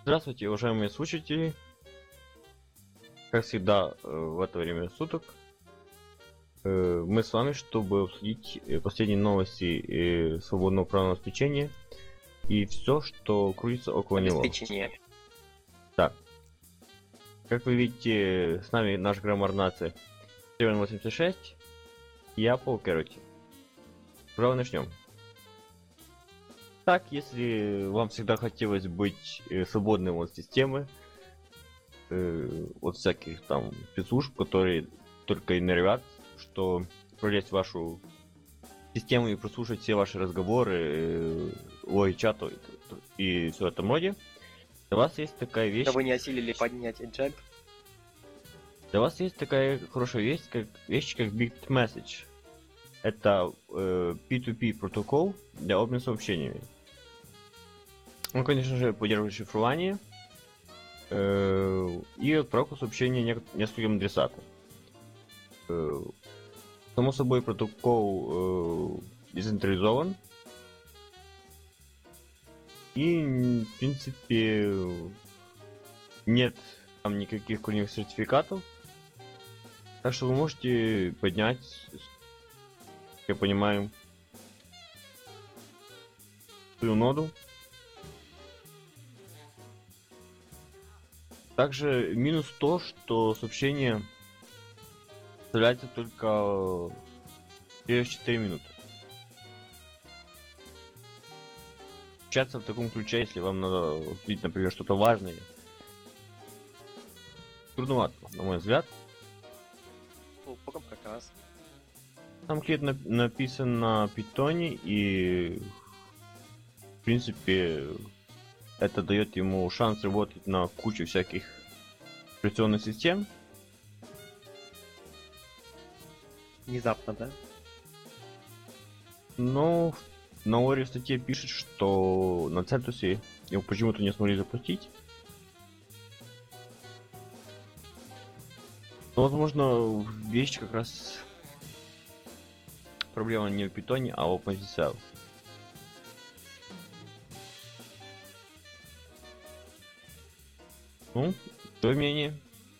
Здравствуйте, уважаемые слушатели. Как всегда, в это время суток мы с вами, чтобы обсудить последние новости свободного правного обеспечения и все, что крутится около него. Обеспечение. Так. Как вы видите, с нами наш граммар нации 86. Я Пол Керроти. Право начнем. Так, если вам всегда хотелось быть свободным от системы, от всяких там спецслужб, которые только и норовят, что пролезть в вашу систему и прослушать все ваши разговоры, логи чата и все в этом роде, для вас есть такая вещь. Да вы не осилили поднять джаб. Для вас есть такая хорошая вещь, как BitMessage. Это P2P протокол для обмена сообщениями. Он, конечно же, поддерживает шифрование и отправку сообщений нескольким адресатам. Само собой, протокол децентрализован. И, в принципе, нет там никаких корневых сертификатов. Так что вы можете поднять, как я понимаю, свою ноду. Также минус то, что сообщение составляется только через 4 минуты. Общаться в таком ключе, если вам надо видеть, например, что-то важное, трудновато, на мой взгляд. Как раз. Там клиент написан на питоне, и в принципе это дает ему шанс работать на куче всяких операционных систем. Внезапно, да? Но на Лоре в статье пишет, что на Центусе его почему-то не смогли запустить. Но, возможно, вещь как раз проблема не в питоне, а в OpenSSL. Ну, твое мнение?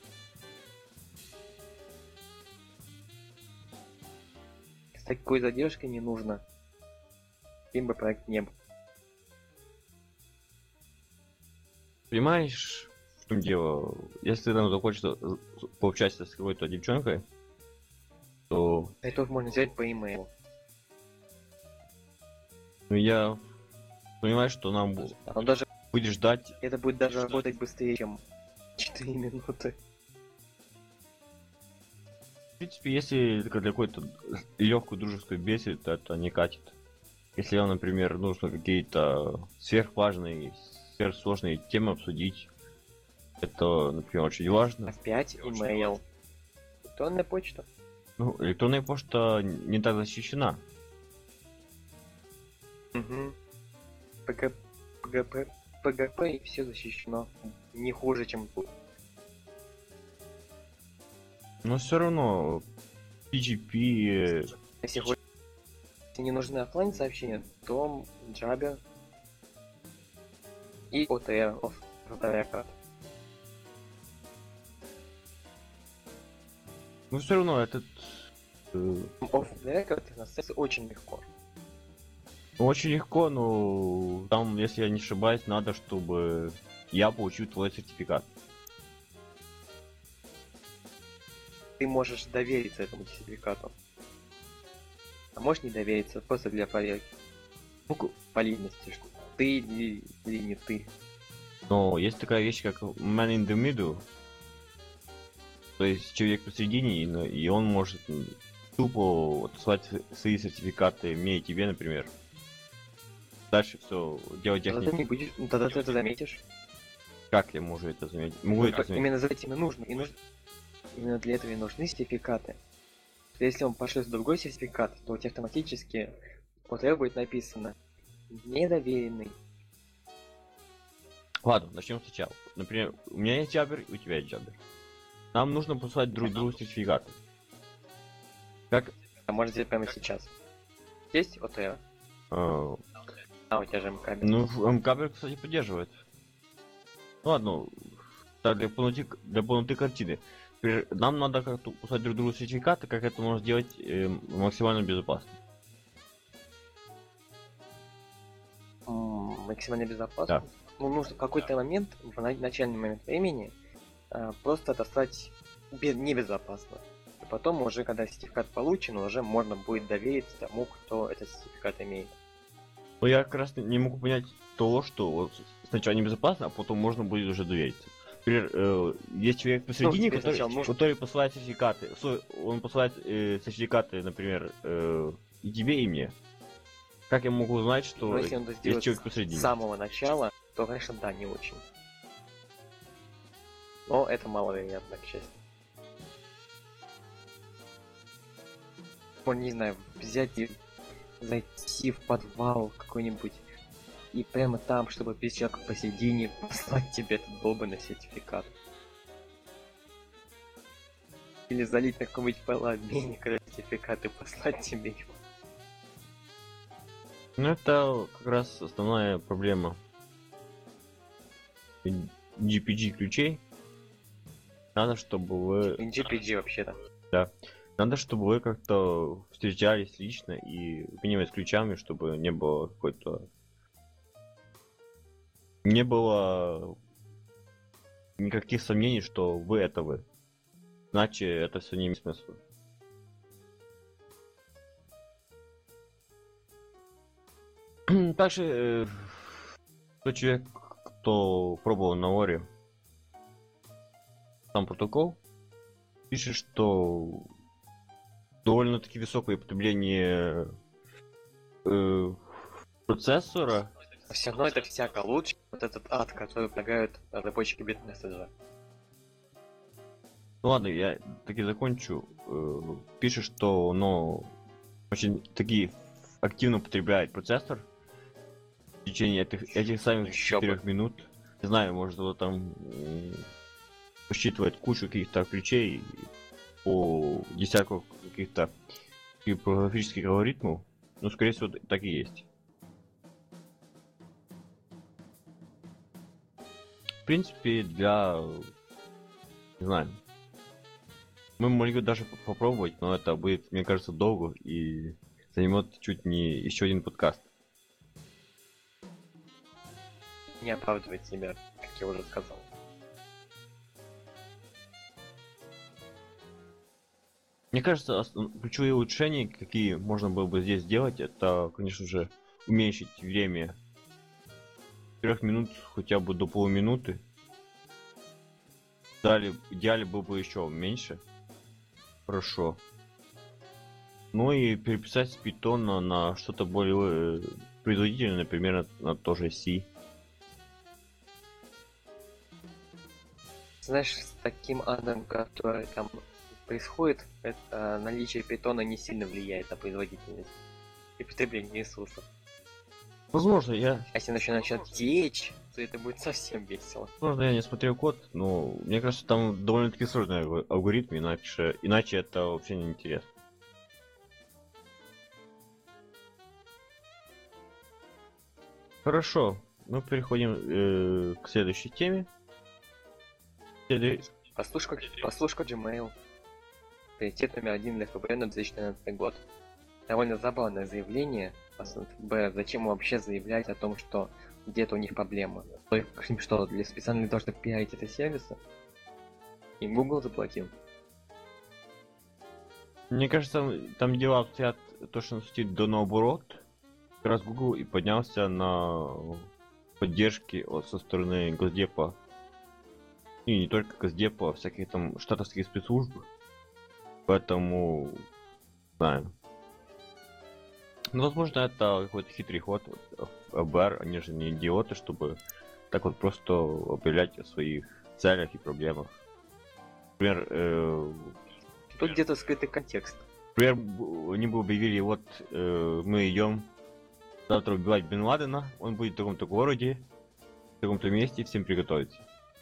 С такой задержкой не нужно. Каким бы проект не был. Понимаешь, в чем дело? Если там захочется пообщаться с какой-то девчонкой, то... Это можно взять по имейлу. Ну, я понимаю, что нам Оно даже... будет ждать. Это будет даже работать быстрее, чем 4 минуты. В принципе, если для какой-то легкой дружеской беседы, то это не катит. Если вам, например, нужно какие-то сверхважные, сверхсложные темы обсудить, это, например, очень важно. Опять имейл. Электронная почта. Ну, электронная почта не так защищена. Угу. ПГП и все защищено. Не хуже, чем тут. Но все равно PGP... Если не нужны оффлайн сообщения, то Jabber и OTR, карт. Но все равно этот... Off the record настраивается очень легко. Очень легко, но там, если я не ошибаюсь, надо, чтобы я получил твой сертификат. Ты можешь довериться этому сертификату. А можешь не довериться, просто для проверки. Ну, валидности, что ты или не ты. Но есть такая вещь, как man in the middle. То есть человек посередине, и он может тупо отсылать свои сертификаты мне и тебе, например. Дальше все делать Тогда ты техники. не будешь, тогда ты это заметишь. Как я могу это заметить? Могу это заметить. Именно за этим и нужно. Именно для этого и нужны сертификаты. Если он пошлет другой сертификат, то у тебя автоматически вот это будет написано недоверенный. Ладно, начнем сначала. Например, у меня есть Jabber, у тебя есть Jabber. Нам нужно послать друг другу сертификаты. Как? А можно сделать прямо сейчас. Есть OTR? А, у тебя же МК. ну, МКБ, кстати, поддерживает. Ладно, так для полноты картины. Нам надо как-то писать друг другу сертификаты, как это можно сделать максимально безопасно. Максимально безопасно. Да. Ну, нужно в какой-то момент, в начальный момент времени, просто достать небезопасно. И потом уже, когда сертификат получен, уже можно будет довериться тому, кто этот сертификат имеет. Но я как раз не могу понять того, что вот сначала небезопасно, а потом можно будет уже довериться. Например, есть человек посередине, который посылает сертификаты. Он посылает сертификаты, например, и тебе, и мне. Как я могу узнать, что если он есть человек посередине? С самого начала, то, конечно, да, не очень. Но это маловероятно, к счастью. Можно, не знаю, взять и зайти в подвал какой-нибудь и прямо там, чтобы без человека посередине послать тебе этот долбанный сертификат. Или залить на какой-нибудь полуобменник сертификат и послать тебе его. Ну это как раз основная проблема GPG ключей. Надо, чтобы вы... GPG вообще-то. Да. Надо, чтобы вы как-то встречались лично и обменивались ключами, чтобы не было какой-то... Не было никаких сомнений, что вы это вы. Иначе это все не имеет смысла. Также тот человек, кто пробовал на Ори сам протокол, пишет, что довольно-таки высокое потребление процессора. Все равно это всяко лучше, вот этот ад, который предлагают разработчики битмесседжа. Ну ладно, я таки закончу. Пишет, что оно очень таки активно потребляет процессор в течение этих самых 4 минут. Не знаю, может его там посчитывать кучу каких-то ключей по десятку каких-то криптографических алгоритмов. Ну, скорее всего, так и есть. В принципе, для... Не знаю. Мы могли даже попробовать, но это будет, мне кажется, долго и займет чуть не еще один подкаст. Не оправдывать себя, как я уже сказал. Мне кажется, ключевые улучшения, какие можно было бы здесь сделать, это, конечно же, уменьшить время 3 минут хотя бы до полуминуты. Далее, в идеале было бы еще меньше. Хорошо. Ну и переписать с Python на что-то более производительное, например, на тоже C. Знаешь, с таким адом, который там происходит, это наличие питона не сильно влияет на производительность и потребление ресурсов. Возможно, А если начнет течь, то это будет совсем весело. Возможно, я не смотрел код, но мне кажется, там довольно-таки сложный алгоритм, иначе это вообще не интересно. Хорошо, мы переходим к следующей теме. Послушка Gmail. Приоритет номер 1 для ФБР на 2014 год. Довольно забавное заявление. ФБР, зачем вообще заявлять о том, что где-то у них проблема? Им что, специально должны пиарить это сервисы? Им Google заплатил? Мне кажется, там дела обстоят точно до наоборот. Как раз Google и поднялся на поддержки со стороны Госдепа. И не только Госдепа, а всяких там штатовских спецслужб. Поэтому... знаю. Ну, возможно, это какой-то хитрый ход. ФБР, они же не идиоты, чтобы так вот просто объявлять о своих целях и проблемах. Например, тут где-то скрытый контекст. Например, они бы объявили, вот мы идем завтра убивать Бен Ладена, он будет в таком-то городе, в таком-то месте, всем приготовиться.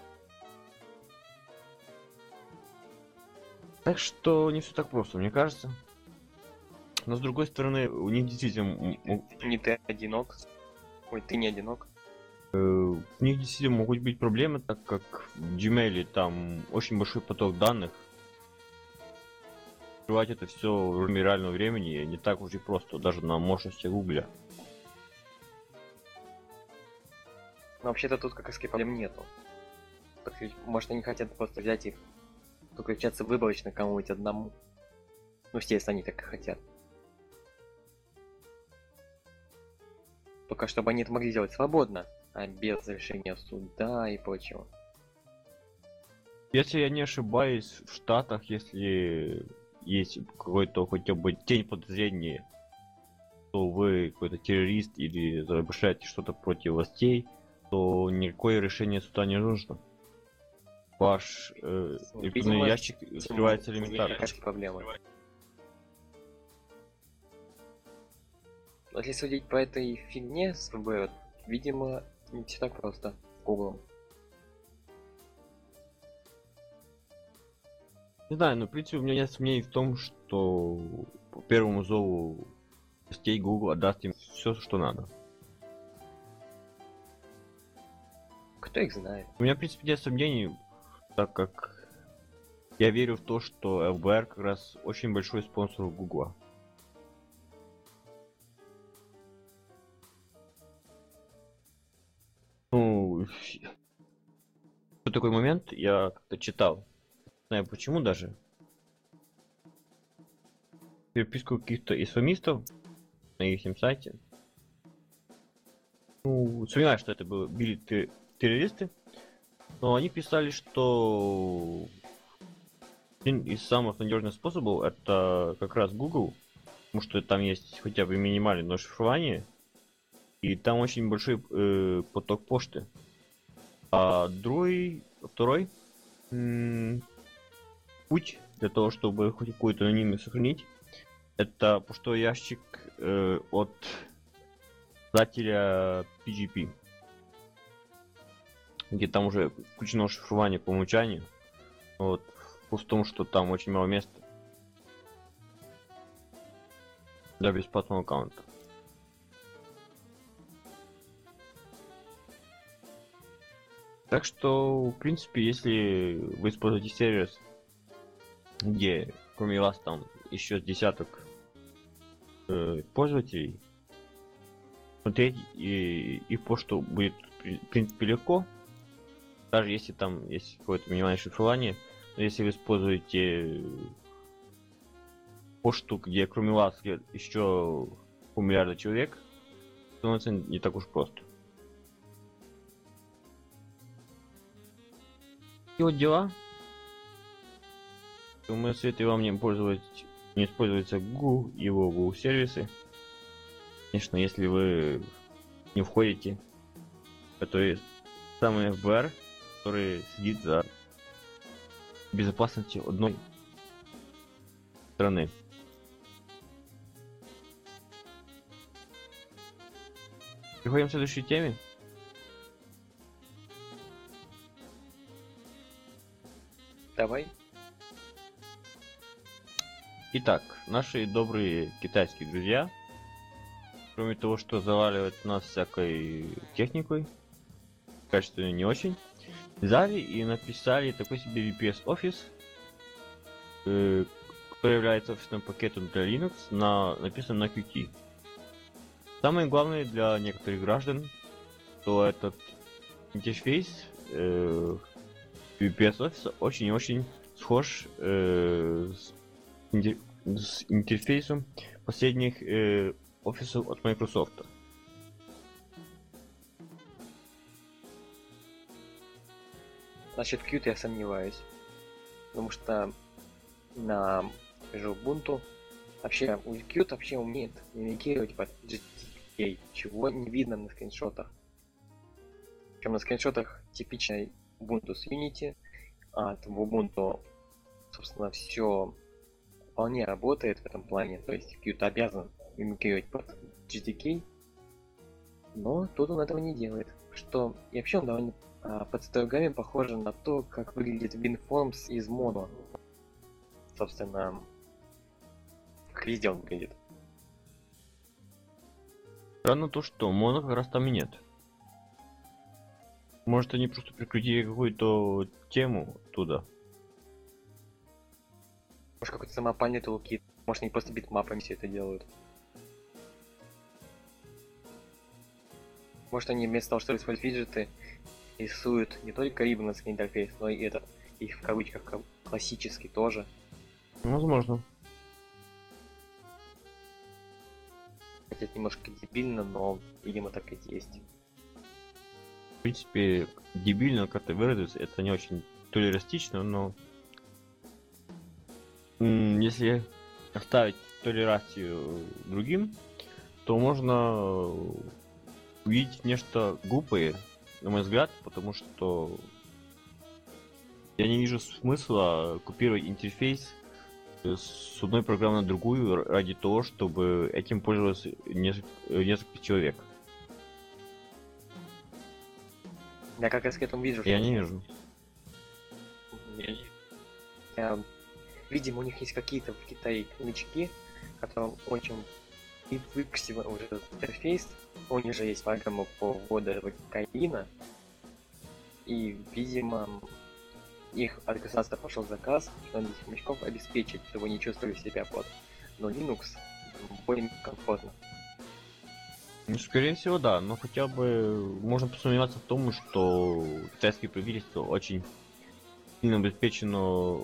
Так что не все так просто, мне кажется. Но с другой стороны, у них действительно... Не ты одинок. Ой, ты не одинок. В них действительно могут быть проблемы, так как в Gmail там очень большой поток данных. Открывать это все в режиме реального времени не так уж и просто, даже на мощности Гугля. Но вообще-то тут как раз проблем нету. Так сказать, может, они хотят просто взять их, подключаться выборочно к кому-нибудь одному. Ну, естественно, они так и хотят. Только чтобы они это могли делать свободно, а без завершения суда и прочего. Если я не ошибаюсь, в Штатах, если есть какой-то хотя бы тень подозрения, что вы какой-то террорист или совершаете что-то против властей, то никакое решение суда не нужно. Ваш электронный ящик скрывается элементарно. Проблемы. Но если судить по этой фигне с ФБР, видимо, не все так просто с Google. Не знаю, но в принципе у меня нет сомнений в том, что по первому зову властей Google отдаст им все, что надо. Кто их знает? У меня в принципе нет сомнений, так как я верю в то, что ФБР как раз очень большой спонсор Google. Ну, в такой момент я как-то читал, не знаю почему даже, переписку каких-то исламистов на их сайте. Ну, сомневаюсь, что это были террористы, но они писали, что один из самых надежных способов это как раз Google, потому что там есть хотя бы минимальное шифрование, и там очень большой поток почты. А второй путь для того, чтобы хоть какую-то анонимность сохранить, это почтовый ящик от создателя PGP, где там уже включено шифрование по умолчанию. Вот. В том, что там очень мало места для бесплатного аккаунта. Так что, в принципе, если вы используете сервис, где кроме вас там еще десяток пользователей, смотреть и почту будет в принципе легко, даже если там есть какое-то минимальное шифрование. Но если вы используете почту, где кроме вас еще полмиллиарда человек, становится не так уж просто. И вот дела. Мы советую вам не использовать Google, его Google сервисы. Конечно, если вы не входите в это самый ФБР, который следит за безопасностью одной страны. Переходим к следующей теме. Давай. Итак, наши добрые китайские друзья, кроме того, что заваливают нас всякой техникой, качественно не очень, взяли и написали такой себе VPS Office, который является офисным пакетом для Linux, написан на Qt. Самое главное для некоторых граждан, что этот интерфейс VPS Office очень схож с интерфейсом последних офисов от Microsoft. Насчет Qt я сомневаюсь. Потому что на Ubuntu вообще Qt вообще умеет имитировать под GTK, чего не видно на скриншотах. Причем на скриншотах типичной Ubuntu с Unity, а в Ubuntu, собственно, все вполне работает в этом плане. То есть Qt обязан имитировать под GTK, но тут он этого не делает. Что и вообще он довольно по цветовой похоже на то, как выглядит WinForms из Mono. Собственно, как везде он выглядит. Странно то, что Mono как раз там и нет. Может, они просто прикрутили какую-то тему туда. Может, какой-то самопальный тулкит. Может, они просто битмапами все это делают. Может, они вместо того, чтобы использовать виджеты, рисуют не только риббоновский интерфейс, но и этот, их в кавычках классический тоже. Возможно. Хотя это немножко дебильно, но, видимо, так и есть. В принципе, дебильно как-то выразиться, это не очень толеристично, но если оставить толерацию другим, то можно увидеть нечто глупое, на мой взгляд, потому что я не вижу смысла копировать интерфейс с одной программы на другую ради того, чтобы этим пользовалось несколько человек. Я как раз к этому вижу. Я не вижу. Видимо, у них есть какие-то в Китае новички, которым очень привыкся уже этот интерфейс. У них же есть программа по вводу кокаина. И, видимо, их от государства пошел заказ, что надо этих новичков обеспечить, чтобы они чувствовали себя под. Но Linux более комфортно. Ну, скорее всего, да, но хотя бы можно посомневаться в том, что китайское правительство очень сильно обеспечено,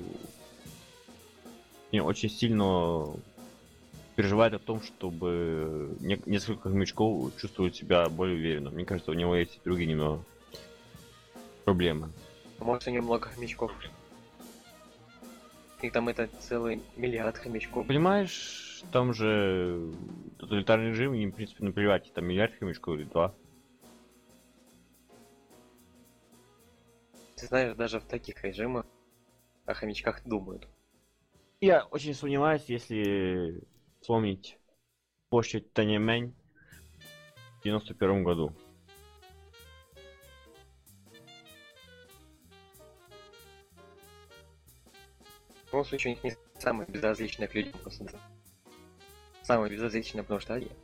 не, очень сильно переживает о том, чтобы несколько хомячков чувствовать себя более уверенно. Мне кажется, у него есть и другие немного проблемы. Может, у него много хомячков. И там это целый миллиард хомячков. Понимаешь, там же тоталитарный режим, им, в принципе, наплевать, там миллиард хомячков или два. Ты знаешь, даже в таких режимах о хомячках думают. Я очень сомневаюсь, если вспомнить площадь Тяньаньмэнь в 91 году. В любом случае, у них не самые безразличные к людям просто. Самые безразличные, потому что они.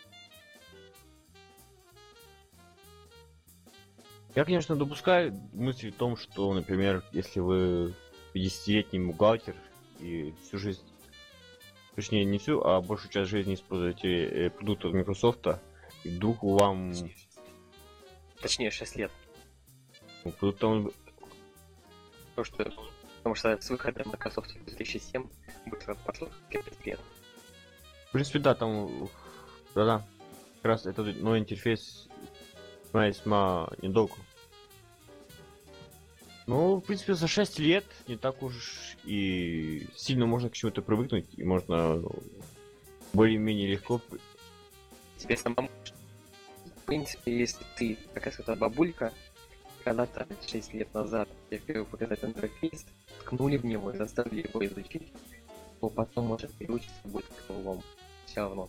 Я, конечно, допускаю мысль о том, что, например, если вы 50-летний бухгалтер и всю жизнь, точнее не всю, а большую часть жизни используете продукты от Microsoft, и вдруг вам... Точнее, 6 лет. Продуктом... Потому что с выходом Microsoft 2007 быстро пошло 5 лет. В принципе, да, там... Да, как раз этот новый интерфейс весьма недолго. Ну, в принципе, за 6 лет не так уж и сильно можно к чему-то привыкнуть, и можно более-менее легко... Тебе самому... В принципе, если ты, как раз эта бабулька, когда-то 6 лет назад тебе впервые показать интерфейс, ткнули в него и заставили его изучить, то потом, может, переучиться будет к новому. Все равно.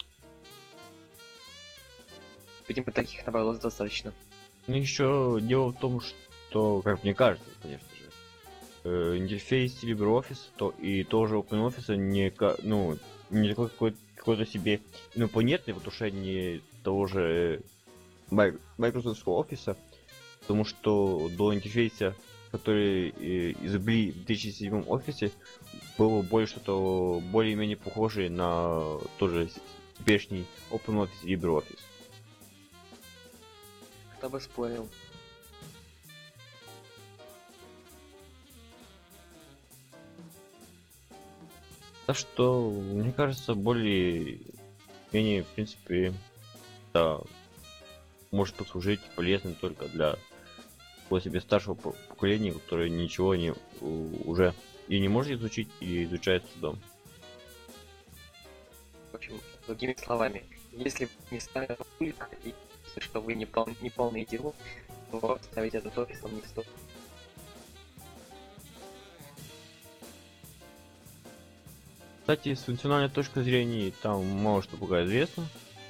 Видимо, таких набралось достаточно. Ну, еще дело в том, что, как мне кажется, конечно же, интерфейс LibreOffice то и тоже OpenOffice не такой какой-то себе инопланетный в отношении того же Microsoft Office, потому что до интерфейса, который изобрели в 2007 офисе, было что-то более-менее похожее на тоже теперешний OpenOffice и LibreOffice. Кто бы спорил. Так что, мне кажется, более-менее, в принципе, да, может послужить полезным только для себе старшего поколения, которое ничего не уже и не может изучить, и изучает с трудом. В общем, другими словами, если вы не старая бабулька и что вы не полный идиот, то ставить этот офис вам не стоит. Кстати, с функциональной точки зрения там мало что пока известно.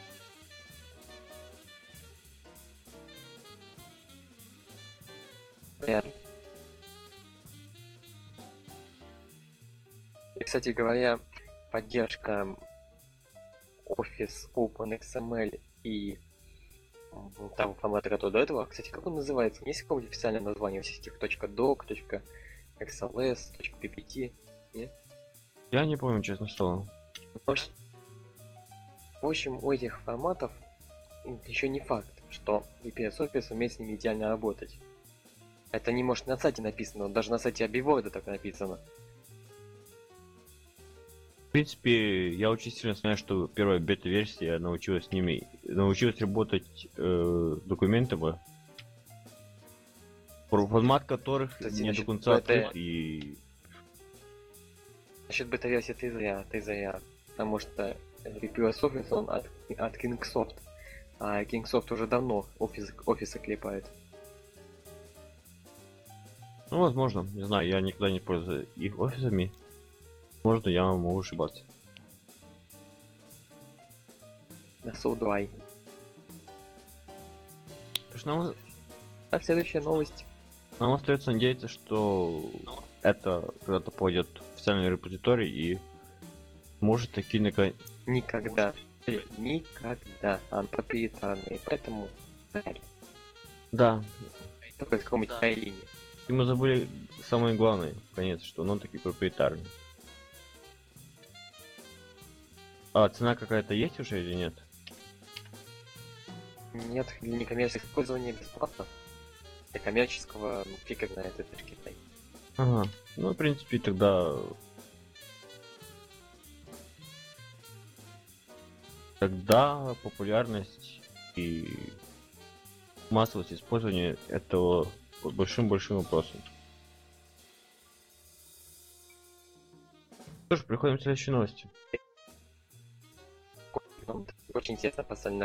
И, кстати говоря, поддержка Office OpenXML и Там формат, который до этого. Кстати, как он называется? Есть какое-нибудь официальное название у всех этих .doc, .xls, .ppt? Нет? Я не помню, честно слово. В общем, у этих форматов еще не факт, что VPS Office умеет с ними идеально работать. Это не может на сайте написано, даже на сайте Abiword так написано. В принципе, я очень сильно знаю, что первая бета-версия научилась работать с документами, формат которых Кстати, не до насчет конца бета- открыт и... Насчет бета-версии ты зря. Потому что VPS Office он от Kingsoft. А Kingsoft уже давно офисы клепает. Ну, возможно, не знаю, я никогда не пользуюсь их офисами. Может, я могу ошибаться. На So2. Так что нам, А следующая новость. нам остается надеяться, что это когда-то пойдет в официальный репозиторий и может таки наконец... Никогда. Никогда. Он проприетарный. Поэтому Да, только с какой-нибудь линии. и мы забыли самое главное, конец, что он таки проприетарный. А цена какая-то есть уже или нет? Нет, для некоммерческого использования бесплатно. Для коммерческого фиг знает, это же Китай. Ага, ну, в принципе, тогда... Тогда популярность и массовость использования этого под большим-большим вопросом. Что ж, переходим к следующей новости. Очень интересно поставлено.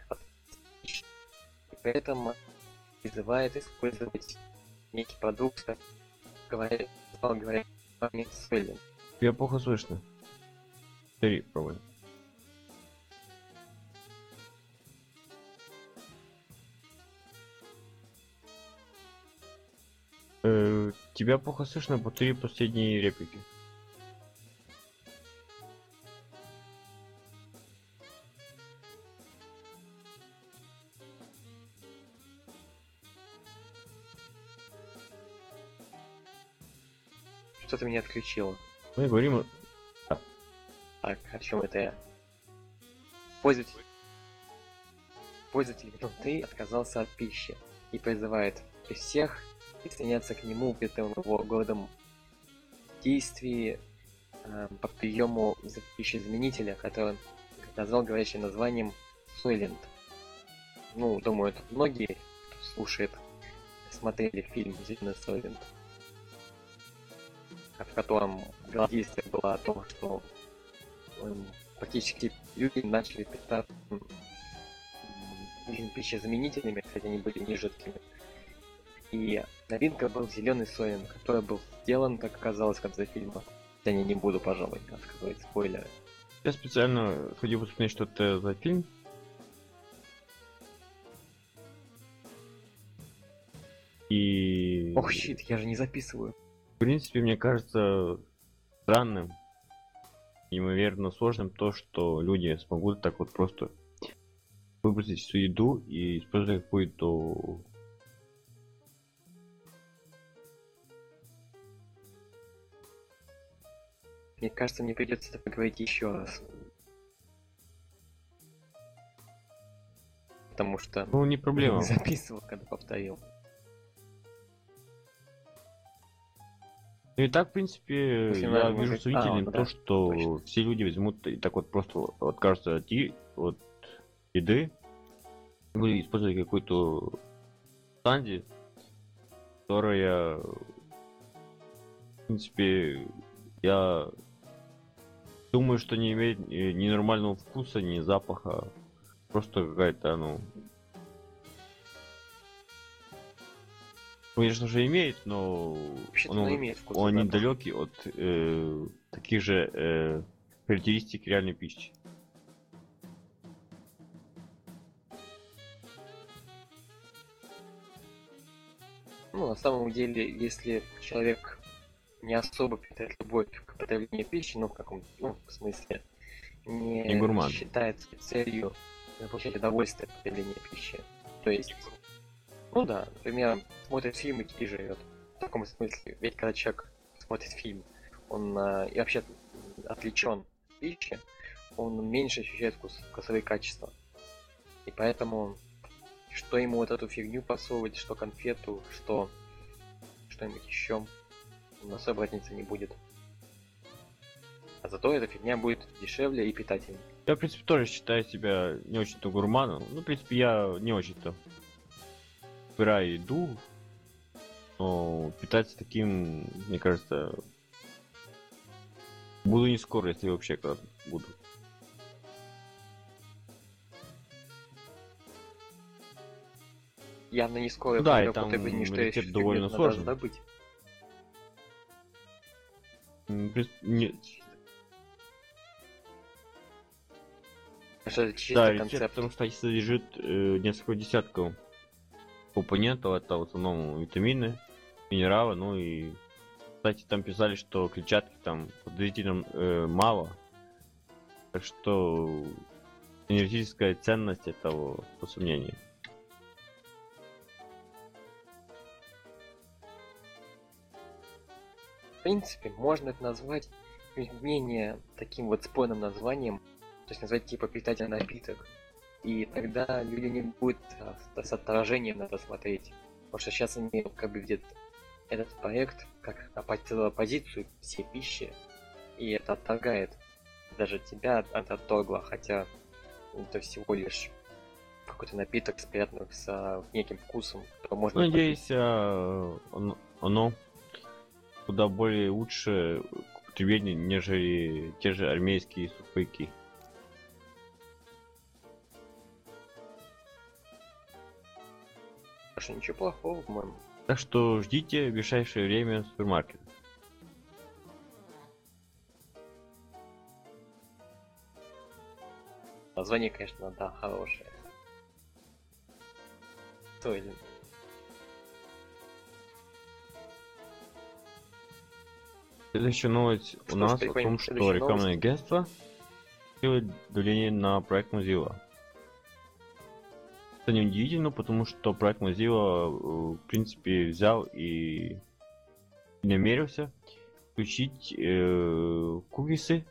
И поэтому призывает использовать некий продукт, как говоря, Swelling. Тебя плохо слышно. Повтори, пробуй. Тебя плохо слышно, повтори последние реплики. Что-то меня отключило. Мы говорим... Так, о чем это я? Пользователь внутри отказался от пищи и призывает всех присоединяться к нему в этом его городом действии по приему пищезаменителя, который он назвал говорящим названием Soylent. Ну, думаю, тут многие, кто слушает, смотрели фильм «Зеленый Soylent», в котором действие было о том, что практически люди начали питаться пищезаменителями, хотя они были не жидкими. И новинка был зеленый Soylent, который был сделан, как оказалось, в конце фильма. Я не буду, пожалуй, рассказывать спойлеры. Я специально хотел посмотреть, что это за фильм. И... Ох, щит, я же не записываю. В принципе, мне кажется странным, неимоверно сложным то, что люди смогут так вот просто выбросить всю еду и использовать какую-то... Мне кажется, мне придется это поговорить еще раз. Потому что Ну, не я проблема. не записывал, когда повторил. Ну и так, в принципе, Если я надо, вижу может- сомнительным ну то, да, что точно. все люди возьмут и так вот просто откажутся от еды, и будут использовать какую-то санди, которая, в принципе, я думаю, что не имеет ни нормального вкуса, ни запаха, просто какая-то, ну, конечно же имеет, но Вообще-то он, она имеет вкус и он запах. недалекий от таких же характеристик реальной пищи. Ну, на самом деле, если человек не особо питает любовь к потреблению пищи, ну, в каком, ну, в смысле, Не не гурман. считает целью получать удовольствие от потребления пищи. То есть, ну да, например, смотрит фильм и живет. В таком смысле. Ведь когда человек смотрит фильм, он и вообще отвлечен от пищи, он меньше ощущает вкусовые качества. И поэтому, что ему вот эту фигню подсовывать, что конфету, что что-нибудь еще, он особо разницы не будет. А зато эта фигня будет дешевле и питательнее. Я, в принципе, тоже считаю себя не очень-то гурманом. Ну, в принципе, я не очень-то выбираю еду, но питаться таким, мне кажется, буду не скоро, если вообще когда буду. Явно не скоро Да, при и там употреблении, что рецепт фигню довольно надо сложный. раздобыть. Что это чисто Да, рецепт концепт. там, кстати, содержит несколько десятков компонентов. Это в основном витамины, минералы, ну и, кстати, там писали, что клетчатки там подозрительно мало. Так что энергетическая ценность этого по сомнению. В принципе, можно это назвать менее таким вот спорным названием, то есть назвать типа питательный напиток. И тогда люди не будут с отражением на это смотреть. Потому что сейчас они как бы видят этот проект как оппозицию всей пищи, и это отторгает даже тебя от отторгла, хотя это всего лишь какой-то напиток с приятным, с неким вкусом, который можно Надеюсь, оно куда более лучше к употреблению, нежели те же армейские сухпайки. Потому что ничего плохого, по-моему. Так что ждите в ближайшее время супермаркет. Название, конечно, да, хорошее. Стоит. Следующая новость у нас о переходим том, к что следующей рекламное новости. агентство делает давление на проект Mozilla. Это неудивительно, потому что проект Mozilla, в принципе, взял и намерился включить кукисы,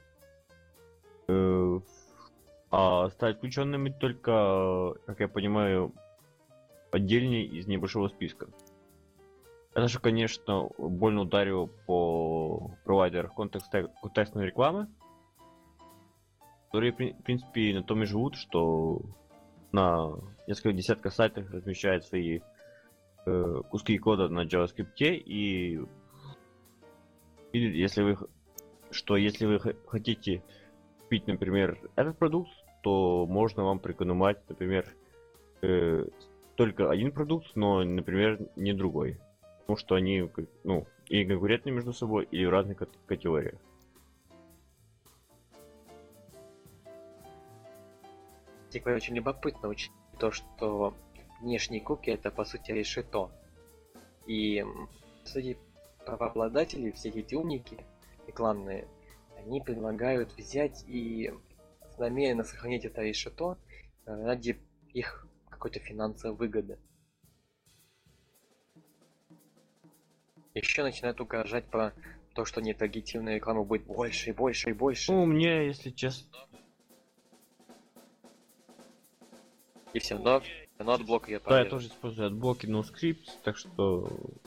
а стать включенными только, как я понимаю, отдельнее из небольшого списка. Это же, конечно, больно ударило по провайдерам контекстной рекламы, которые, в принципе, на том и живут, что на несколько десятков сайтов размещают свои куски кода на JavaScript, и если вы хотите купить, например, этот продукт, то можно вам порекомендовать, например, только один продукт, но, например, не другой. Потому что они, ну, и конкурентны между собой, и в разных категориях. Типа очень любопытно учить то, что внешние куки это по сути решето. И среди правообладателей, все эти умники рекламные, они предлагают взять и намеренно сохранить это решето ради их какой-то финансовой выгоды. Еще начинают угрожать про то, что нетаргетированная реклама будет больше и больше и больше. Ну, мне, если честно, И все равно отблок ее да, я тоже использую отблоки NoScript, так что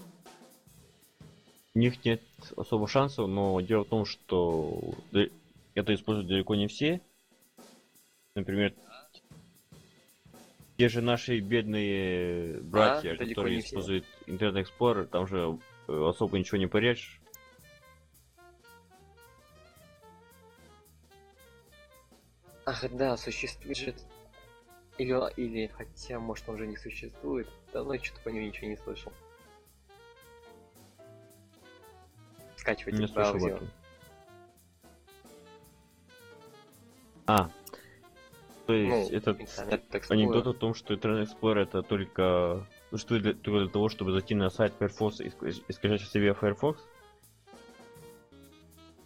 у них нет особо шансов, но дело в том, что это используют далеко не все. Например, те же наши бедные братья, которые используют Internet Explorer, там же особо ничего не порежешь. Ах, да, существует же... Или, хотя, может, он уже не существует. Давно что-то по нему ничего не слышал. Скачивайте Не слышал об браузер. этом. То есть этот анекдот о том, что Internet Explorer это только существует только для того, чтобы зайти на сайт Firefox и скачать себе Firefox.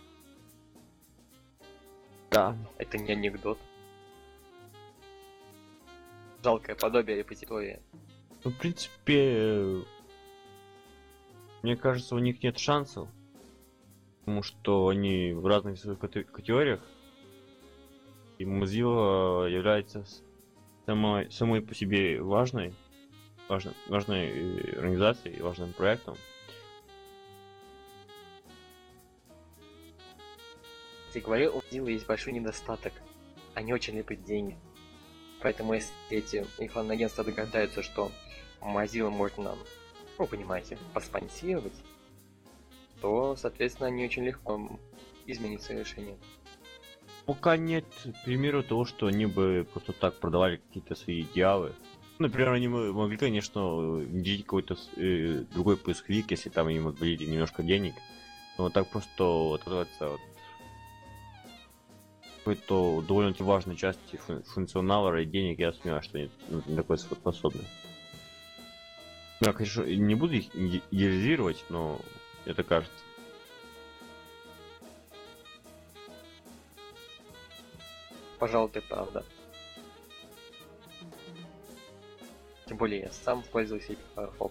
Да. Это не анекдот. жалкое подобие репозитория. Ну, в принципе, мне кажется, у них нет шансов, потому что они в разных своих категориях, и Mozilla является самой по себе важной организацией, важным проектом. Я говорю, у Mozilla есть большой недостаток. Они очень любят деньги. Поэтому если эти рекламные агентства догадаются, что Mozilla можно, ну, понимаете, поспонсировать, то, соответственно, они очень легко изменят свое решение. Пока нет примера того, что они бы просто так продавали какие-то свои идеалы. Например, они могли, конечно, внедрить какой-то другой поисковик, если там им отвалили немножко денег. Но так просто отказаться от какой-то довольно важной части функционала ради денег, я сомневаюсь, что они не такой способны. Я, конечно, не буду их идеализировать, но это кажется. Пожалуй, ты правда. Тем более я сам пользуюсь этим Firefox.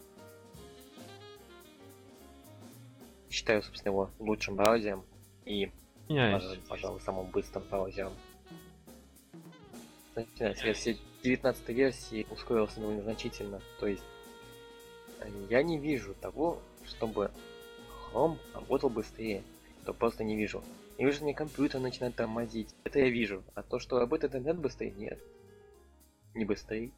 Считаю, собственно, его лучшим браузером и, пожалуй, самым быстрым браузером. Начиная с версии 19 версии ускорился довольно значительно. То есть я не вижу того, чтобы Chrome работал быстрее. То просто не вижу. Я вижу, мне компьютер начинает тормозить. Это я вижу. А то, что работает интернет быстрее, нет. Не быстрее.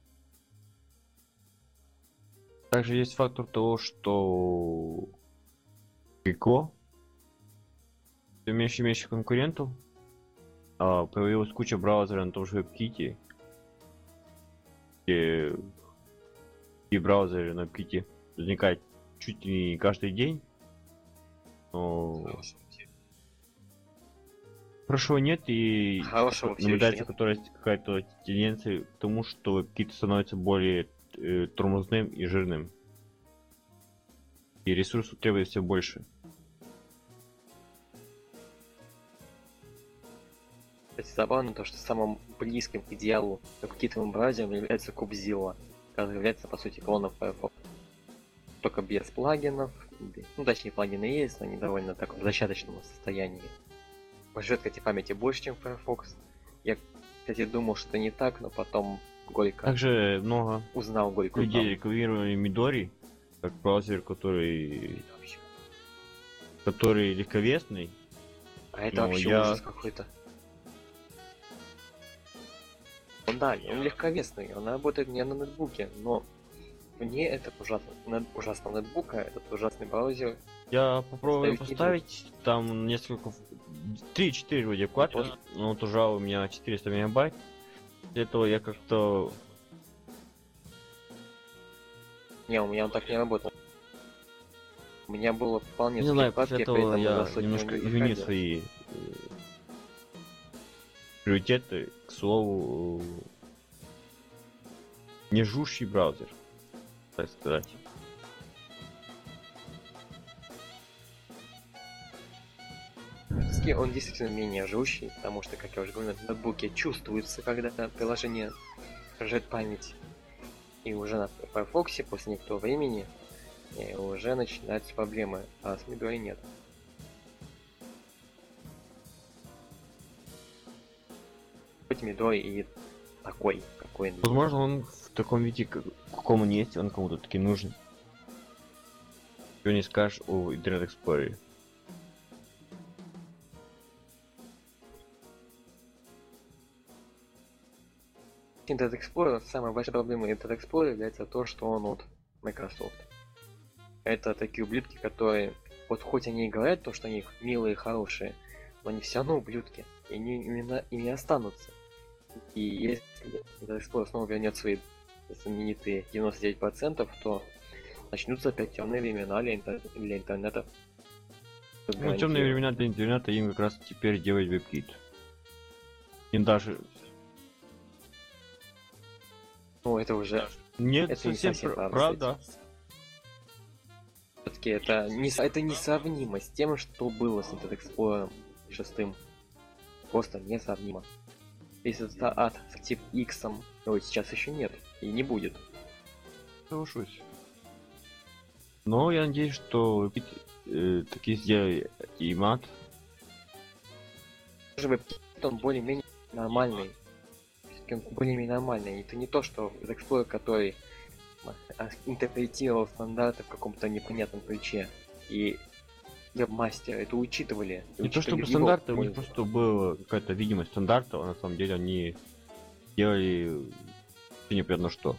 Также есть фактор того, что легко все меньше и меньше конкурентов. Появилась куча браузеров на том же WebKit. И браузеры на WebKit возникают чуть ли не каждый день. Но хорошего нет, и наблюдается какая-то тенденция к тому, что WebKit становится более тормозным и жирным. И ресурсов требуется все больше. Кстати, забавно то, что самым близким к идеалу WebKit браузером является Kubezilla, который является, по сути, клоном Firefox. Только без плагинов. Ну, точнее, плагины есть, но они довольно так в зачаточном состоянии. По жидкости памяти больше, чем Firefox. Я, кстати, думал, что не так, но потом горько Также много узнал горькую людей рекламировали Midori как браузер, который легковесный. А это вообще ужас какой-то. Ну да, он легковесный, он работает не на ноутбуке, но мне это ужасного ноутбука, этот ужасный браузер. Я попробую поставить там несколько 3-4 вроде вкладки, но вот уже у меня 400 мегабайт. Для этого я как-то... Не, у меня он так не работал. У меня было вполне... Не знаю, после этого я немножко изменил свои приоритеты. К слову, не жужжий браузер, так сказать. Он действительно менее жужжий, потому что, как я уже говорил, на ноутбуке чувствуется, когда приложение жжет память. И уже на Firefox после некоторого времени уже начинаются проблемы, а с Midori нет. Хоть Midori и такой, какой он. Возможно, он в таком виде, каком он есть, он кому-то таки нужен. Что не скажешь о Internet Explorer. Internet Explorer, самая большая проблема Internet Explorer является то, что он от Microsoft. Это такие ублюдки, которые, вот хоть они и говорят то, что они милые и хорошие, но они все равно ублюдки, и они именно ими останутся. И если Internet Explorer снова вернет свои знаменитые 99%, то начнутся опять темные времена для интернета. Ну, темные времена для интернета им как раз теперь делать WebKit. Им даже... Ну, это уже... Нет, это совсем не совсем правда. Все-таки это несравнимо с тем, что было с Internet Explorer 6. Просто несравнимо. Если это ад с тип X, его сейчас еще нет и не будет. Соглашусь. Но я надеюсь, что такие сделали и мат. Даже он более-менее нормальный. Он более-менее нормальный. Это не то, что Explorer, который интерпретировал стандарты в каком-то непонятном ключе. И мастер это учитывали. Не то чтобы стандарты, у них просто была какая-то видимость стандартов, а на самом деле они делали непонятно что.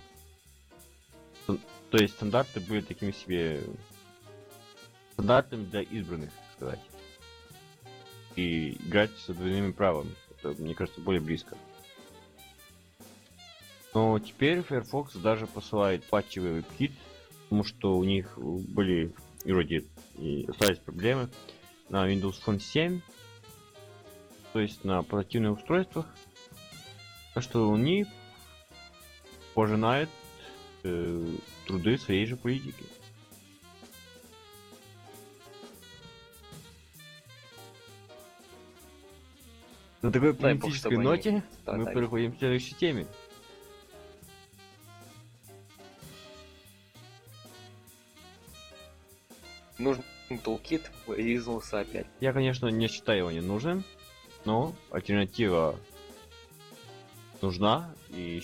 То есть стандарты были такими себе стандартами для избранных, так сказать. И играть с двойными правами. Это, мне кажется, более близко. Но теперь Firefox даже посылает патчевый WebKit, потому что у них были и вроде и остались проблемы на Windows Phone 7, то есть на портативных устройствах, так что они пожинают труды своей же политики. На такой оптимистической ноте мы переходим к следующей теме. Нужен Toolkit релизнулся опять. Я, конечно, не считаю его ненужным, но альтернатива нужна и...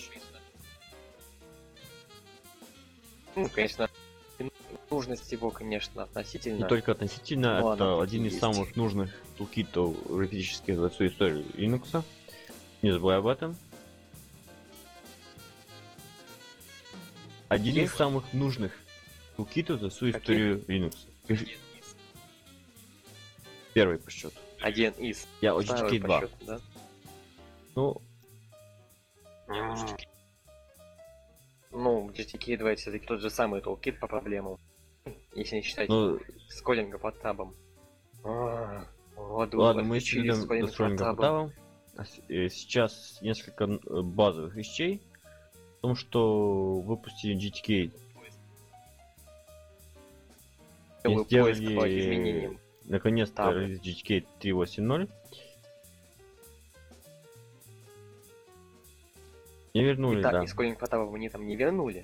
Ну, конечно, нужность его, конечно, относительно. Не только относительно, но это один из самых нужных тулкитов практически за всю историю Linux. Не забывай об этом. Один из самых нужных тулкитов за всю историю Linux. Первый по счету. Один из. Я о GTK 2. Счету, да? Ну, GTK 2 это все-таки тот же самый толкит по проблемам. Если не считать сколлинга по табам. Ладно, мы еще идем до скроллинга по табам. Сейчас несколько базовых вещей. В том, что выпустили GTK. Сделали наконец-то релиз GTK 3.8.0. Не вернули, итак, да. И сколлинг по табам они там не вернули.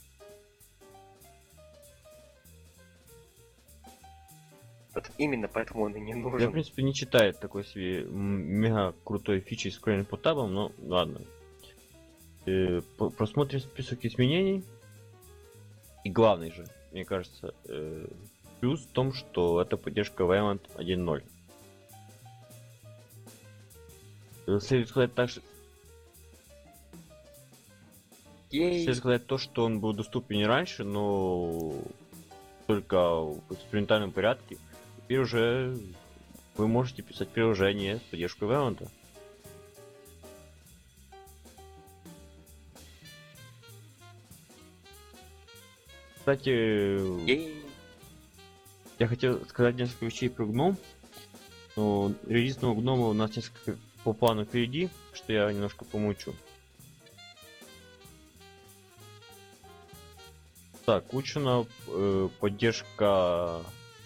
Вот именно поэтому он и не нужен. Я, в принципе, не читаю такой себе мега крутой фичи скроллинг по табам, но ладно. Просмотрим список изменений. И главный же, мне кажется, плюс в том, что это поддержка Wayland 1.0. Следует сказать так, что... Следует сказать то, что он был доступен и раньше, но только в экспериментальном порядке. Теперь уже вы можете писать приложение с поддержкой Wayland. Кстати, я хотел сказать несколько вещей про гном. Но релиз нового гнома у нас несколько по плану впереди, что я немножко помучу. Так, улучшена поддержка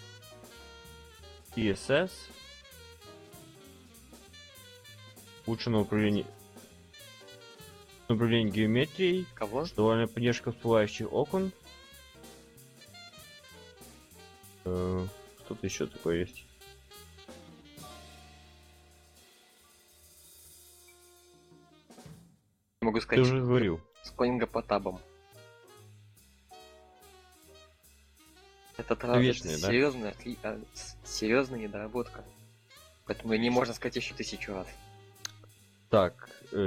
CSS, улучшено управление геометрией, довольно поддержка всплывающих окон. Что-то еще такое есть. Могу сказать, ты уже говорил. Сколлинга по табам. Это серьезная, да? Серьезная недоработка. Поэтому не можно сказать еще 1000 раз. Так.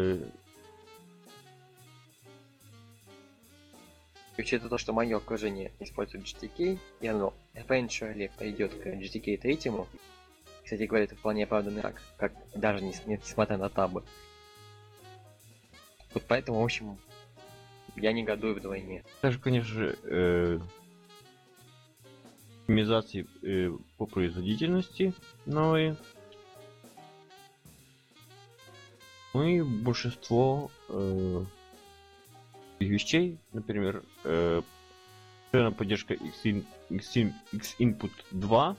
Учитывая то, что мое окружение использует GTK, и оно eventually пойдет к GTK 3. Кстати говоря, это вполне оправданный шаг, как даже несмотря на табы. Вот поэтому, в общем, я негодую вдвойне. Даже, конечно же, оптимизации по производительности новые. Ну и большинство вещей, например, поддержка Xinput 2.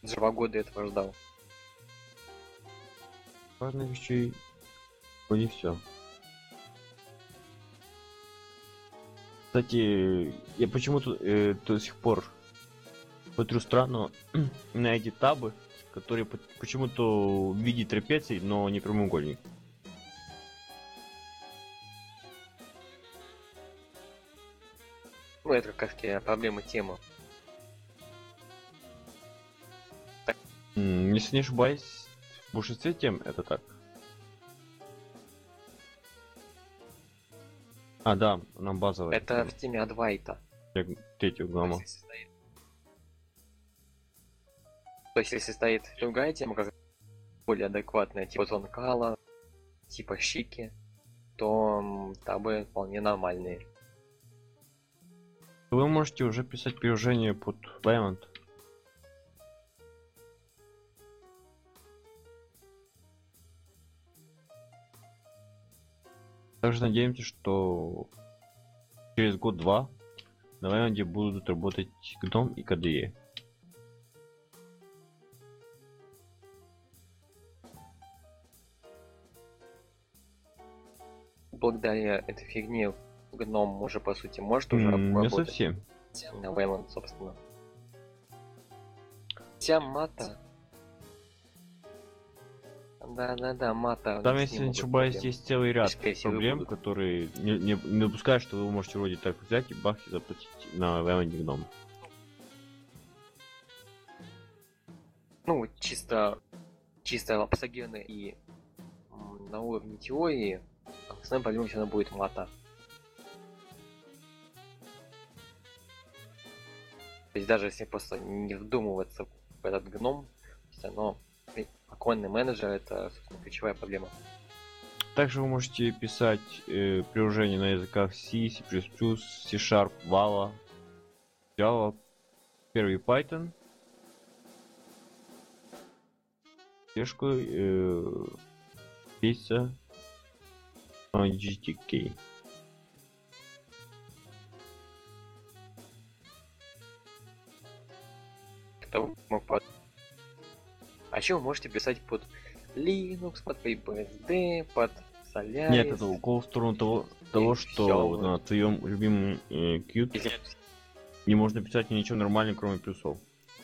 Уже 2 года этого ждал. Важных вещей вроде все. Кстати, я почему-то до сих пор смотрю странно на эти табы, которые почему-то в виде трапеции, но не прямоугольник. Ну, это как раз проблема темы. Если не ошибаюсь, в большинстве тем это так. А, да, она базовая. Это в теме Адвайта. Третьего гамма. То есть, если стоит другая тема, как более адекватная, типа Зонкала, типа Шики, то табы вполне нормальные. Вы можете уже писать приложение под Diamond. Также надеемся, что через год-два на Diamond будут работать GNOME и KDE. Благодаря этой фигне гном уже по сути может уже Не работать совсем. на Diamond, собственно. Вся мата. Да, мата. Там, с если ним не могут ошибаюсь, проблемы. есть целый ряд Скорее всего, проблем, будут. которые не допускают, что вы можете вроде так взять и бах и заплатить на Diamond GNOME. Ну, чисто абсогены и на уровне теории основная проблема все равно будет мата. То есть даже если просто не вдумываться в этот гном, все равно оконный менеджер это собственно, ключевая проблема. Также вы можете писать приложения на языках C, C++, C-Sharp, Vala, Java, первый Python, флешку, пицца, GTK. А еще вы можете писать под Linux, под FreeBSD, под Solaris. Нет, это укол в сторону того что всё. на твоем любимом Qt Если- не можно писать ничего нормального, кроме плюсов.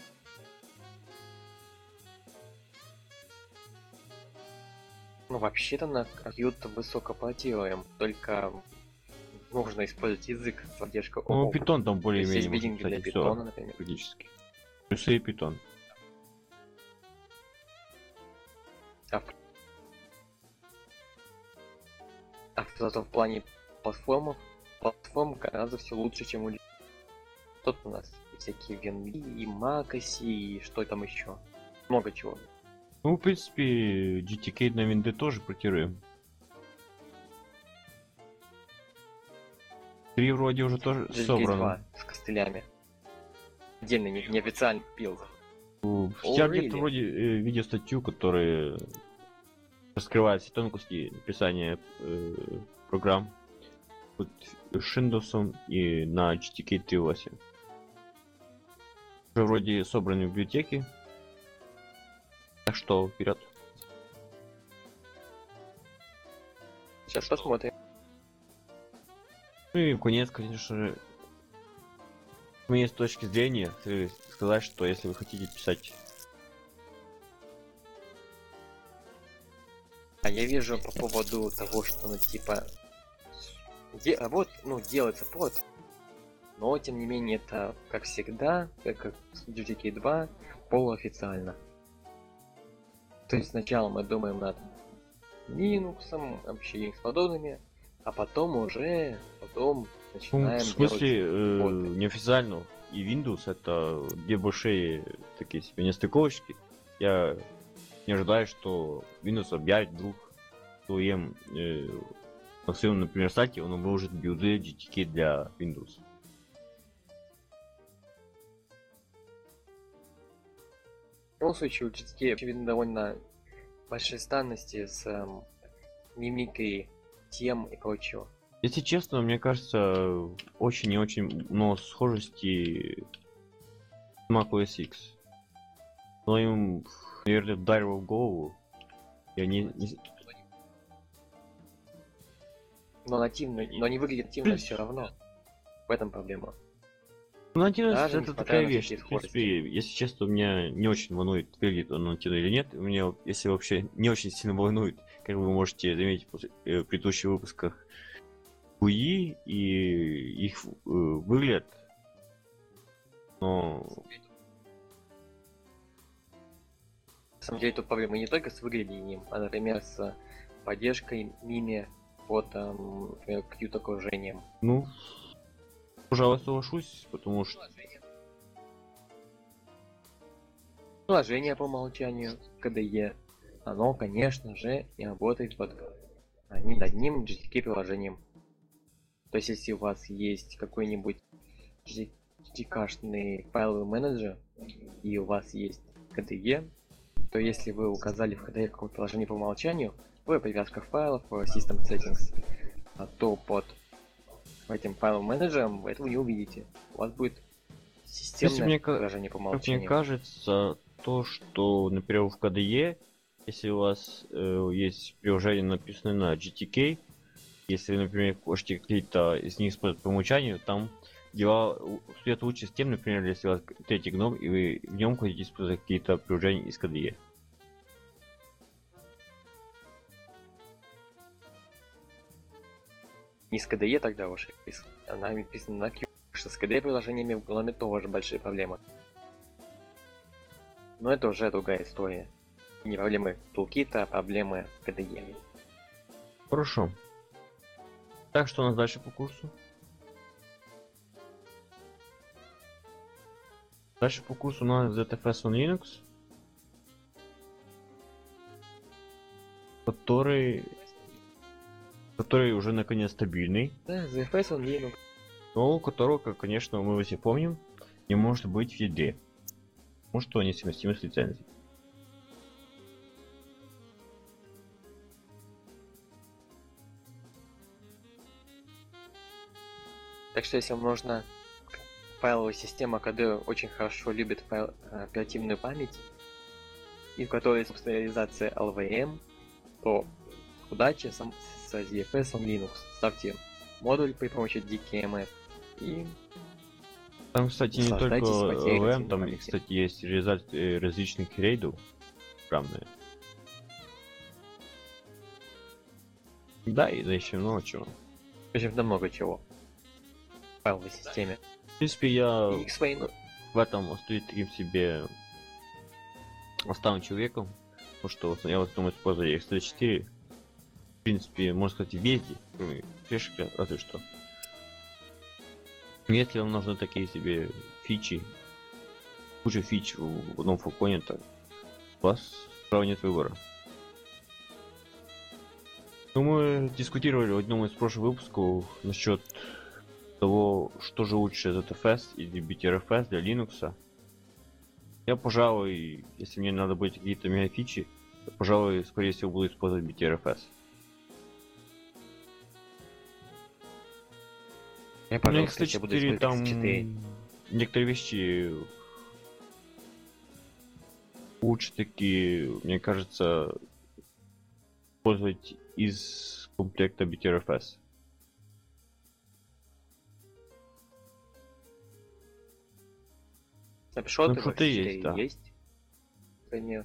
Ну, вообще-то на Qt высокопротиваем, только нужно использовать язык с поддержкой Ну, ООП. питон там То есть более-менее есть можно биддинги писать, для и питона, всё, например. практически. Плюсы и питон. А зато в плане платформ гораздо все лучше, чем у людей. Тут у нас и всякие венды, и макоси, и что там еще. Много чего. Ну, в принципе, GTK на винды тоже протируем. 3 вроде уже тоже GTK собрано. 2 с костылями. Отдельный, неофициальный билд. Я really? где-то вроде видел статью, которая раскрывает все тонкости написания программ под Windows и на GTK 3.8. Уже вроде собраны библиотеки. Так что вперед. Сейчас посмотрим. Ну и конец, конечно же, с моей точки зрения, сказать, что если вы хотите писать. А я вижу по поводу того, что ну типа делается под, но тем не менее это как всегда, как с GTK 2, полуофициально. То есть сначала мы думаем над Linux, вообще Linux подобными, а потом начинаем В смысле, делать коды. неофициально и Windows это две большие такие себе нестыковочки. Я не ожидаю, что Windows объявит вдруг своем на своем, например, сайте он выложит билды GTK для Windows. В любом случае, у GTK, очевидно, довольно большие странности с мимикой тем и прочего. Если честно, мне кажется, очень и очень много схожести с macOS X. Но им, наверное, вдарило в голову. И они Но нативно, но не выглядит нативно все равно. В этом проблема. Ну, нативность Даже это несмотря такая на вещь. такие В принципе, если честно, меня не очень волнует, выглядит он нативно или нет. Меня, если вообще не очень сильно волнует, как вы можете заметить в предыдущих выпусках, GUI и их выгляд. Но На самом деле тут проблема не только с выглядением, а, например, с поддержкой мими под, например, Qt окружением. ну, пожалуй, соглашусь, потому что Приложение по умолчанию KDE, оно, конечно же, не работает под одним GTK приложением. То есть, если у вас есть какой-нибудь GTK-шный файловый менеджер и у вас есть KDE, то если вы указали в KDE какое-то приложение по умолчанию, в привязках файлов, в System Settings, то под этим файловым менеджером вы этого не увидите. У вас будет системное приложение по как мне умолчанию. кажется, то, что, например, в KDE, если у вас есть приложение, написанное на GTK, если вы, например, хотите какие-то из них использовать по умолчанию, там дела стоят лучше с тем, например, если у вас третий гном, и вы в нем хотите использовать какие-то приложения из KDE. Не с KDE тогда уж, она написана на Q, что с KDE приложениями в Glome тоже большие проблемы. Но это уже другая история. Не проблемы Toolkit, а проблемы KDE. Хорошо. Так, что у нас дальше по курсу? Дальше по курсу у нас ZFS on Linux, который уже наконец стабильный, Да, ZFS он Linux. но у которого, как, конечно, мы все помним, не может быть в ядре. Потому что несовместимы с лицензией. Так что если вам нужна файловая система, которая очень хорошо любит оперативную память, и в которой собственно реализация LVM, то удачи с ZFS on Linux. Ставьте модуль при помощи DKIMF и Там, кстати, не только наслаждайтесь потерей LVM, оперативной там, памяти. кстати, есть реализация различных рейдов программные. Да, и да еще много чего. В общем, да много чего в файловой системе. В принципе, я И X-Wayne. в этом остаюсь таким себе оставным человеком, потому что я в основном использую X34. В принципе, можно сказать, везде, кроме флешек, разве что. Если вам нужны такие себе фичи, куча фич в одном флаконе, то у вас права нет выбора. Ну, мы дискутировали в одном из прошлых выпусков насчет того, что же лучше ZFS или BTRFS для Linux. Я, пожалуй, если мне надо будет какие-то мегафичи, то, пожалуй, скорее всего, буду использовать BTRFS. Я, Ну, пожалуйста, я буду X4 использовать там X4. некоторые вещи лучше такие, мне кажется, использовать из комплекта BTRFS. Снапшоты в Снапшоты X4 есть, да. есть. Например,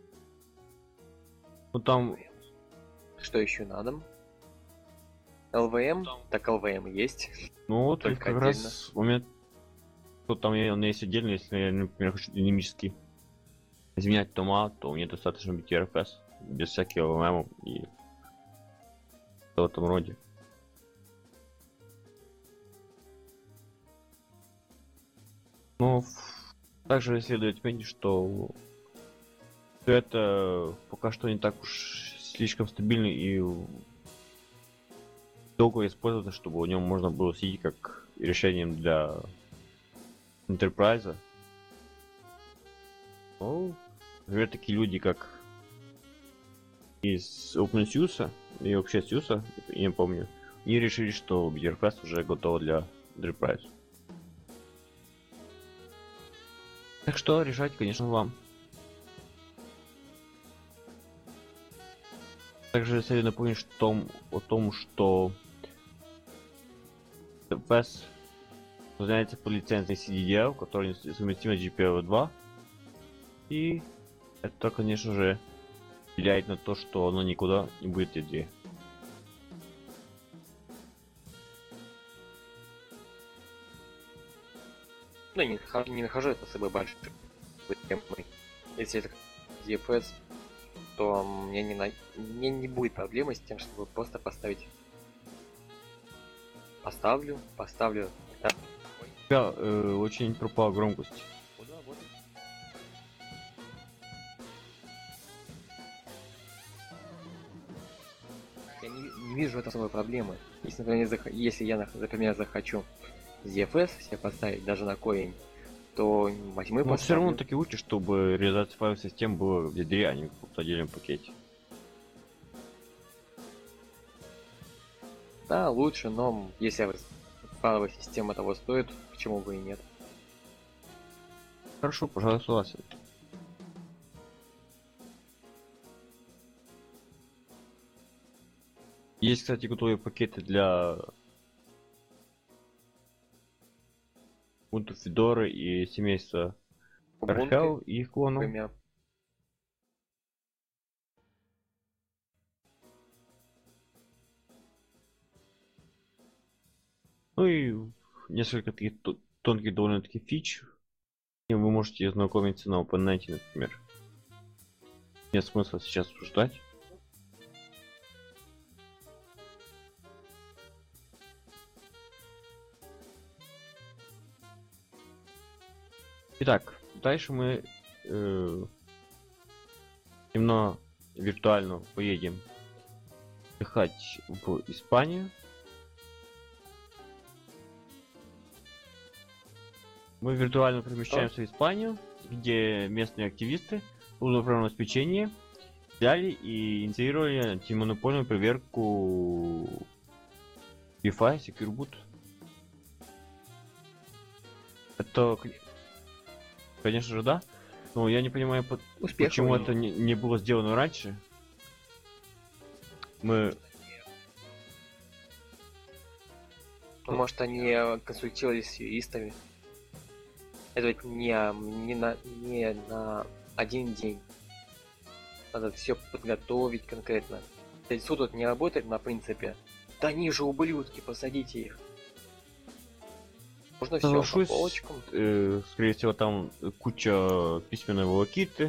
Ну там, что еще надо? LVM? Так LVM есть. ну вот Только как отдельно. раз момент, что там он есть отдельно, если я, например, хочу динамически изменять тома, то мне достаточно BTRFS, без всяких LVM и в этом роде. Но также следует отметить, что всё это пока что не так уж слишком стабильно и долго использоваться, чтобы в нем можно было сидеть как решением для Enterprise. Ну, например, такие люди, как из OpenSUSE и вообще SUSE, я не помню, они решили, что BTRFS уже готов для Enterprise. Так что решать, конечно, вам. Также следует напомнить о том, что FS является по лицензии CDDL, которая совместима с GPL2. И это, конечно же, влияет на то, что оно никуда не будет идти. Ну, не нахожу это особо большой проблемой. Если это DFS, то мне не будет проблемы с тем, чтобы просто поставить. Поставлю. Да. У тебя очень пропала громкость. Я не вижу это особой проблемы. Если, например, если я, например, захочу ZFS себе поставить даже на коин, то возьму и Но поставлю. все равно таки лучше, чтобы реализация файловой системы была в ядре, а не в каком-то отдельном пакете. Да, лучше, но если файловая система того стоит, почему бы и нет. Хорошо, пожалуй, согласен. Есть, кстати, готовые пакеты для Ubuntu Fedora и семейства Archel и их клонов. Например, Ну и несколько таких тонких довольно-таки фич. И вы можете ознакомиться на OpenNet, например. Нет смысла сейчас обсуждать. Итак, дальше мы немного виртуально поедем отдыхать в Испанию. Мы виртуально перемещаемся в Испанию, где местные активисты службы программного обеспечения взяли и инициировали антимонопольную проверку Wi-Fi Secure Boot. Это, конечно же, да. Но я не понимаю, почему это не было сделано раньше. Может, они консультировались с юристами. Это ведь не на один день. Надо все подготовить конкретно. Суд тут не работает на принципе. Да они же ублюдки, посадите их. Можно все по полочкам. Скорее всего, там куча письменной волокиты,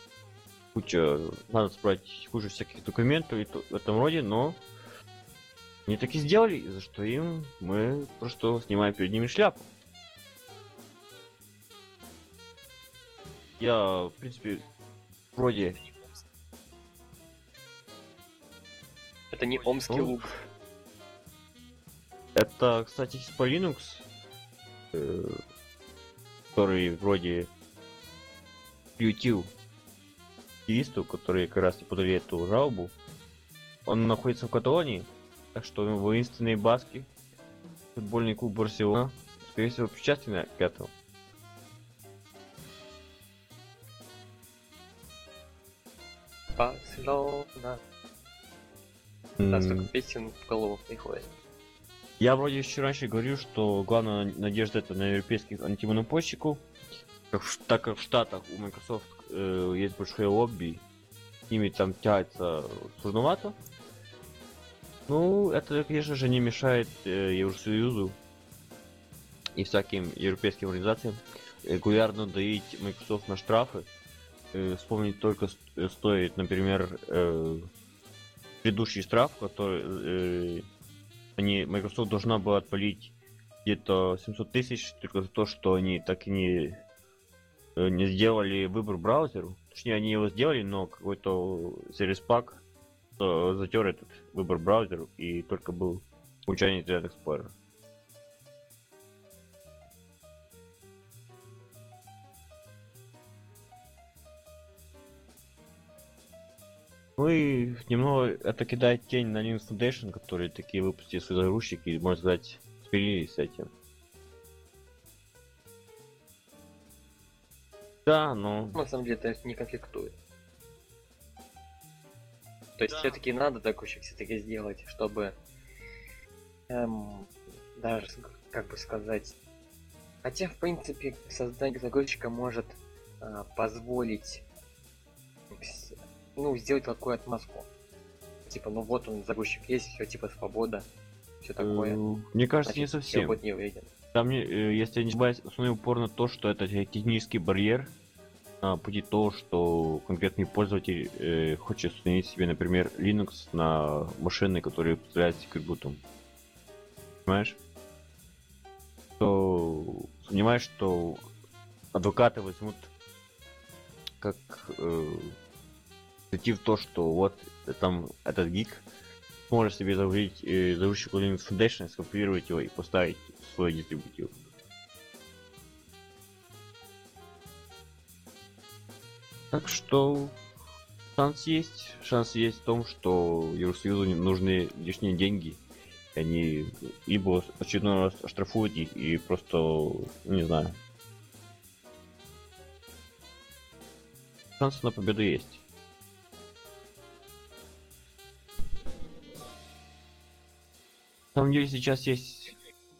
надо собрать кучу всяких документов и в этом роде, но они так и сделали, за что мы просто снимаем перед ними шляпу. Я, в принципе, вроде... Это не омский лук. Это, кстати, по Linux, который вроде приютил активисту, который как раз и подали эту жалобу. Он находится в Каталонии, так что воинственные баски, футбольный клуб Барселона, скорее всего, причастны к этому. Барселона. Да, столько песен в голову приходит. Я вроде еще раньше говорил, что главная надежда это на европейских антимонопольщиков, так как в Штатах у Microsoft есть большое лобби, с ними там тягаться сложновато. Ну, это, конечно же, не мешает Евросоюзу и всяким европейским организациям регулярно давить Microsoft на штрафы. Вспомнить только стоит, например, предыдущий штраф, который Microsoft должна была отпалить где-то 700 тысяч только за то, что они так и не сделали выбор браузеру. Точнее, они его сделали, но какой-то сервис пак затер этот выбор браузеру и только был получение Internet Explorer. Ну и немного это кидает тень на Linux Foundation, которые такие выпустили свои загрузчики и, можно сказать, смирились с этим. Да, но... На самом деле это не конфликтует. То есть все-таки надо загрузчик все-таки сделать, чтобы даже, как бы сказать, хотя в принципе создание загрузчика может позволить сделать такую отмазку. Типа, ну вот он, загрузчик есть, все типа свобода, все такое. Мне кажется, не Значит, совсем. бот не вреден. Там, если я не ошибаюсь, основной упор на то, что это технический барьер на пути того, что конкретный пользователь хочет установить себе, например, Linux на машины, которые поставляют секретбутом. Понимаешь? То сомневаюсь, что адвокаты возьмут как зайти в то, что вот там этот гик сможет себе загрузить загрузчик Linux Foundation, скопировать его и поставить в свой дистрибутив. Так что шанс есть. Шанс есть в том, что Евросоюзу нужны лишние деньги. И они либо очередной раз оштрафуют их и просто, не знаю. Шансы на победу есть. На самом деле сейчас есть...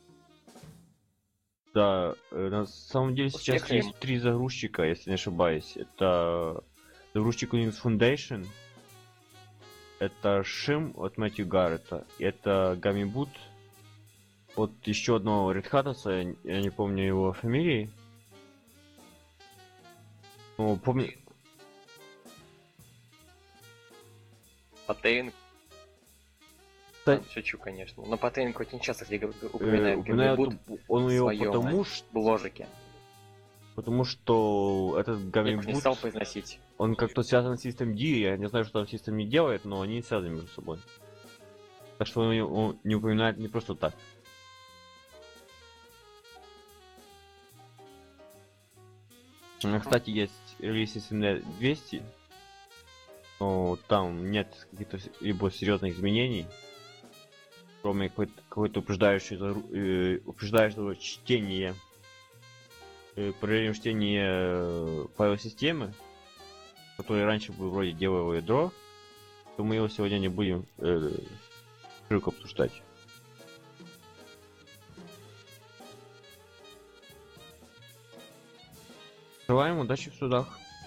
Да, на самом деле сейчас есть 3 загрузчика, если не ошибаюсь. Это загрузчик Linux Foundation, это Shim от Мэтью Гаррета, это Gummy Boot от еще одного Red Hat, я не помню его фамилии. Ну, помню... Патейн. Шучу, конечно. Но Патейн очень часто упоминает Gummy Boot. Он его потому что... в ложике. Потому что этот Gummy Boot... не стал произносить. Он как-то связан с Systemd, я не знаю, что там Systemd делает, но они связаны между собой. Так что он не упоминает не просто так. Кстати, есть релиз SMD 200, но там нет каких-то либо серьезных изменений, кроме какой-то упреждающего чтения, проверим чтение файловой системы, который раньше был вроде делал ядро, то мы его сегодня не будем широко обсуждать. Желаем удачи в судах.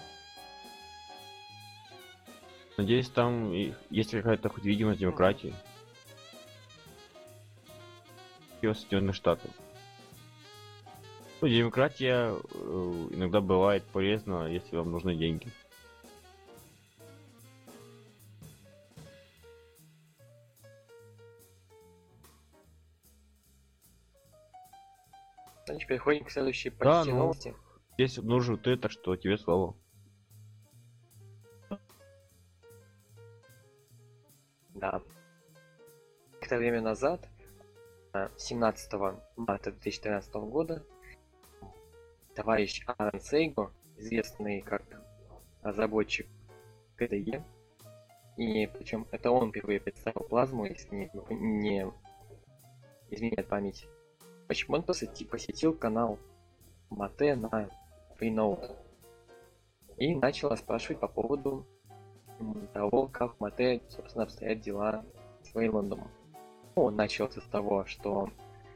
Надеюсь, там есть какая-то хоть видимость демократии. В Соединенных Штатах. Ну, демократия иногда бывает полезна, если вам нужны деньги. Значит, переходим к следующей почти новости. Здесь обнаружил ты, так что тебе слово. Да. Некоторое время назад, 17 марта 2013 года, товарищ Аарон Сейго, известный как разработчик KDE, и причем это он впервые представил плазму, если не изменяет память. Почему он посетил канал Mate на Freenode и начал спрашивать по поводу того, как в Mate, собственно, обстоят дела с Wayland'ом. Он начал с того, что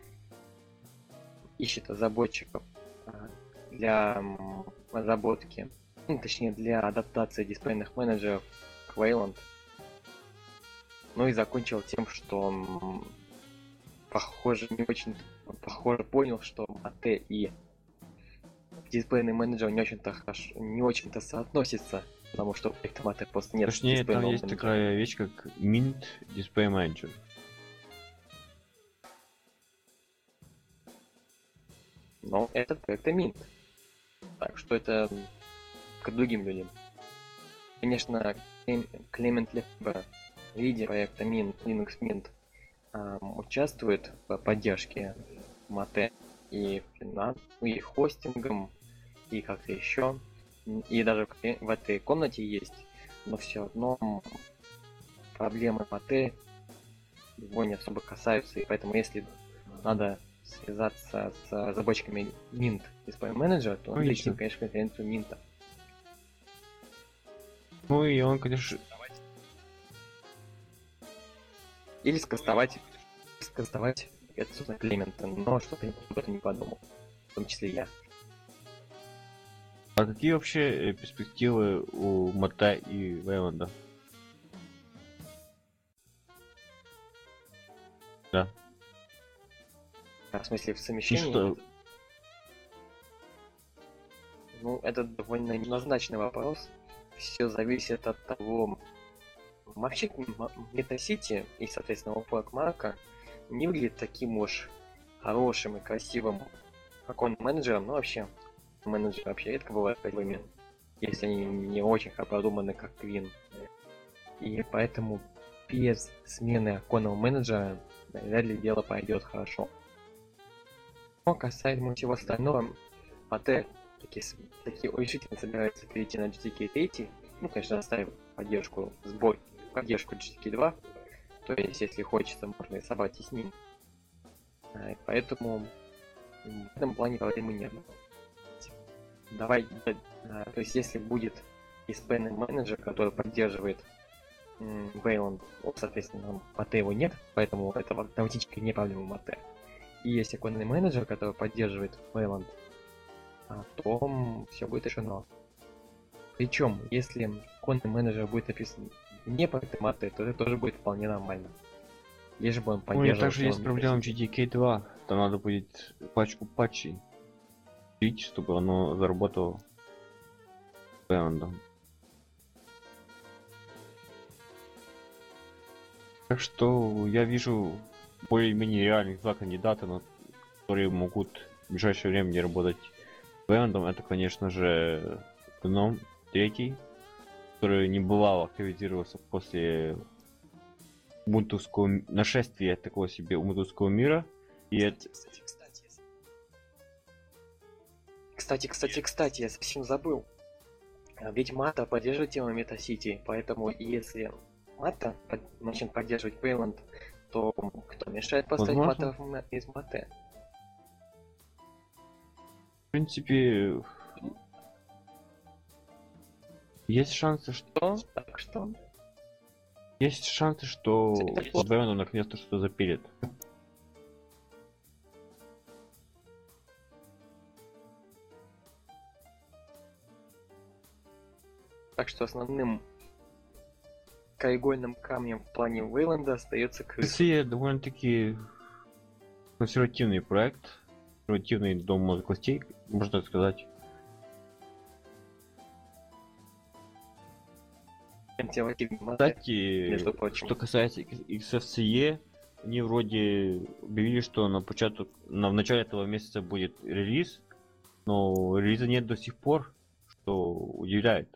ищет разработчиков для разработки, точнее для адаптации дисплейных менеджеров к Wayland. Ну и закончил тем, что похоже понял, что Mate и дисплейный менеджер не очень-то соотносится, потому что у проекта Mate просто нет. Точнее, там есть менеджера. Такая вещь, как Mint Display Manager. Но этот проект Mint. Так что это к другим людям. Конечно, Клемент Лефбер, лидер проекта Linux Mint, участвует в поддержке Mate и хостингом, и как-то еще. И даже в этой комнате есть, но все равно проблемы Mate его не особо касаются, и поэтому если надо связаться с разработчиками Mint Display Manager, то он лично, конечно, конференцию Mint. Ну и он, конечно... Или скастовать это, собственно, Клемента, но что-то я об этом не подумал. В том числе я. А какие вообще перспективы у Мата и Вейланда? Да. В смысле, в И совмещении? что? Ну, это довольно неоднозначный вопрос. Все зависит от того... Вообще, Метасити и, соответственно, Оффлаг Марка не выглядит таким уж хорошим и красивым оконным менеджером, но вообще менеджеры вообще редко бывают красивыми, если они не очень продуманы, как Квин. И поэтому без смены оконного менеджера вряд ли дело пойдет хорошо. Но касаемо всего остального, Патэ такие решительно собирается перейти на GTK 3, ну, конечно, оставив поддержку поддержку GTK 2, то есть, если хочется, можно и собрать и с ним. Поэтому в этом плане проблемы нет. То есть, если будет испанный менеджер, который поддерживает Вейланд, соответственно, Мате его нет, поэтому это автоматически не проблема Мате. И есть оконный менеджер, который поддерживает Вейланд, то все будет решено. Причем, если оконный менеджер будет написан не по этой Мате, то это тоже будет вполне нормально. Лишь бы он У меня поддерживал... также есть проблема GTK 2. Там надо будет пачку патчей пить, чтобы оно заработало Вейландом. Так что я вижу более-менее реальных два кандидата, которые могут в ближайшее время не работать Вейландом. Это, конечно же, Гном 3, который не бывало активизировался после мутовского нашествия такого себе мутовского мира. И это... Кстати, я совсем забыл. Ведь Мата поддерживает тему Метасити, поэтому если Мата начнет поддерживать Вейланд, то кто мешает поставить Мата из Мате? В принципе, есть шансы, что... Так что? Есть шансы, что Вейланд наконец-то что-то запилит. Так что основным краеугольным камнем в плане Вейланда остается крыса. Россия довольно-таки консервативный проект, консервативный дом мозгостей, можно так сказать. Кстати, что касается XFCE, они вроде объявили, что в начале этого месяца будет релиз, но релиза нет до сих пор, что удивляет.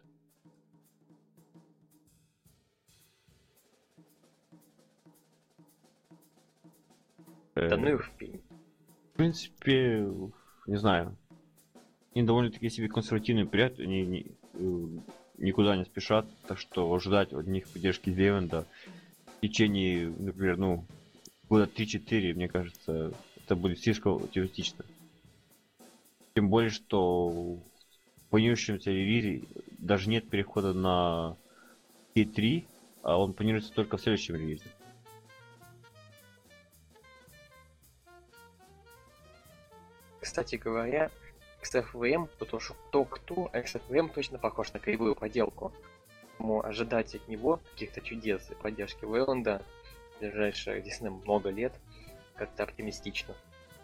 Да ну их в пень. В принципе, не знаю. Они довольно-таки себе консервативный проект, они никуда не спешат, так что ожидать от них поддержки Вейланда в течение, например, года 3-4, мне кажется, это будет слишком оптимистично. Тем более, что в планирующемся релизе даже нет перехода на T3, а он планируется только в следующем релизе. Кстати говоря, XFVM, потому что кто, а XFVM точно похож на кривую поделку. Поэтому ожидать от него каких-то чудес и поддержки Вейланда в ближайшие, действительно, много лет как-то оптимистично.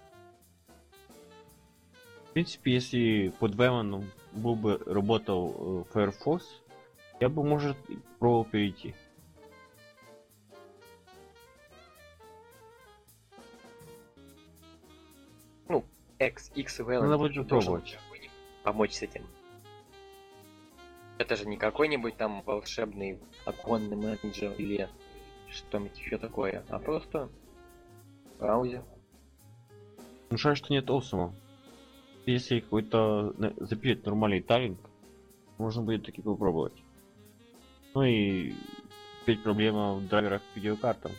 В принципе, если под Вейландом работал Firefox, я бы, может, пробовал перейти. X Wayland надо будет попробовать помочь с этим. Это же не какой-нибудь там волшебный оконный менеджер или что-нибудь еще такое, а просто браузер. Ну жаль, что нет Awesome. Если какой-то запилит нормальный тайлинг, можно будет таки попробовать. Ну и теперь проблема в драйверах к видеокартам.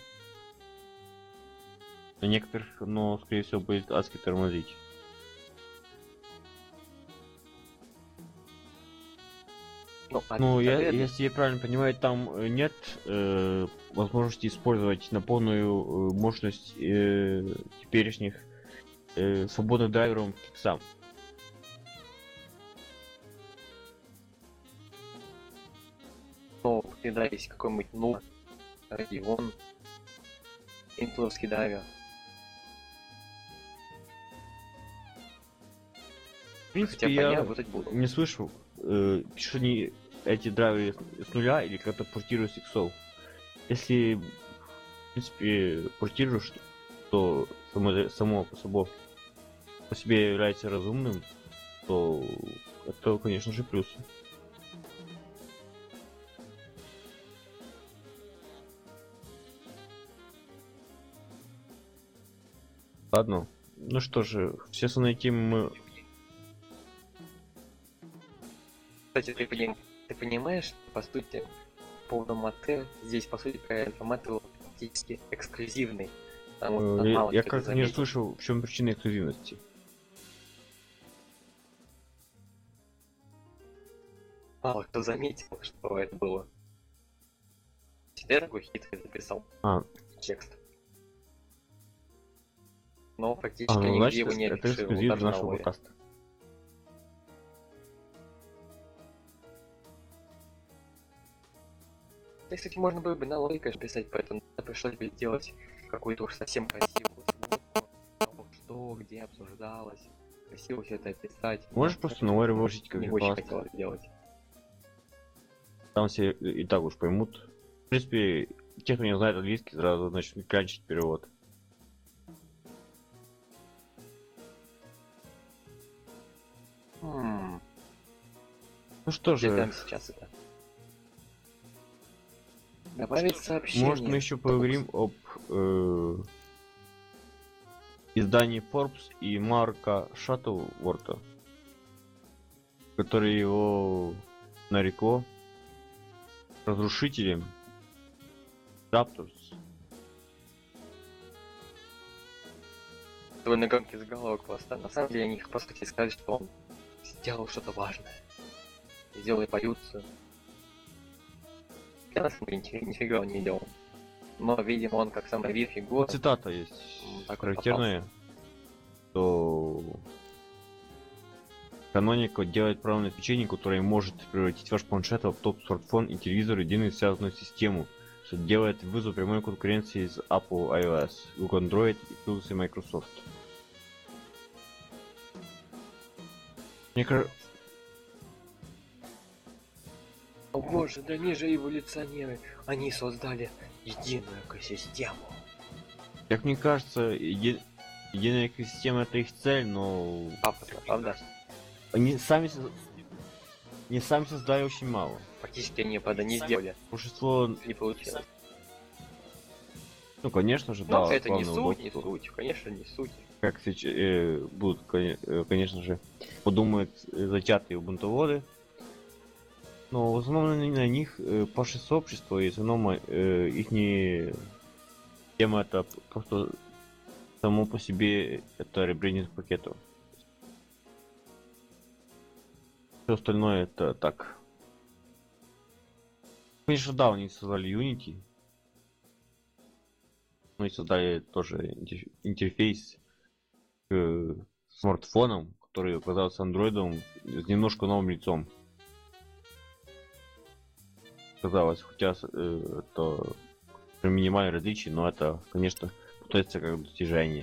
На некоторых, но скорее всего будет адски тормозить. Ну, торпеды- если я правильно понимаю, там нет возможности использовать на полную мощность теперешних свободных драйверов сам. ну, когда есть какой-нибудь, ну, Radeon, интеловский драйвер. В принципе, Хотя по ней я работать буду. не слышу, пишут они эти драйверы с нуля или как-то портируют с иксов. Если, в принципе, портируешь, то само по себе является разумным, то это, конечно же, плюс. Ладно. Ну что же, все основные темы мы... Кстати, ты понимаешь, что, по сути, по поводу Мате, здесь, по сути, проект Мате практически эксклюзивный. Потому что мало Я кто как-то не заметил. слышал, в чем причина эксклюзивности. Мало кто заметил, что это было. Я такой хитрый записал текст. Но практически ну, нигде значит, его не это афишировал, эксклюзив даже на нашего лоре. подкаста. Да, кстати, можно было бы на лоре, конечно, писать, поэтому пришлось бы сделать какую-то уж совсем красивую сводку, что, где обсуждалось. Красиво все это описать. Можешь Но просто на лоре выложить как не очень класс. хотелось делать. Там все и так уж поймут. В принципе, те, кто не знает английский, сразу начнут клянчить перевод. Ну что Где же, там сейчас это? Добавить сообщение. может мы еще поговорим об издании Forbes и Марка Шаттлворта, который его нарекло разрушителем Raptors. Твой на громкий заголовок просто. На самом деле они просто хотели сказать, что он сделал что-то важное. Сделал эволюцию. Я на самом деле нифига он не делал. Но, видимо, он как самый вид фигура. Цитата есть так характерная, что Canonical делает программное обеспечение, которое может превратить ваш планшет в топ-смартфон и телевизор в единую связанную систему, что делает вызов прямой конкуренции с Apple iOS, Google Android и Windows и Microsoft. Мне кажется... О боже, да они же эволюционеры. Они создали единую экосистему. Как мне кажется, единая экосистема это их цель, но Правда? они сами создали очень мало. Фактически они, правда, не сделали. Большинство, Не получилось. ну конечно же, Но да, это не главное суть, удобство. конечно, не суть. Как сейчас будут, конечно же, подумают зачатые бунтоводы. Но в основном на них паше сообщество, и в основном их тема это просто само по себе это ребрендинг пакетов. Все остальное это так. Конечно, да, они создали Unity. Ну и создали тоже интерфейс к смартфонам, который оказался андроидом с немножко новым лицом. Казалось, хотя это при минимальном различии, но это, конечно, пытается как достижение.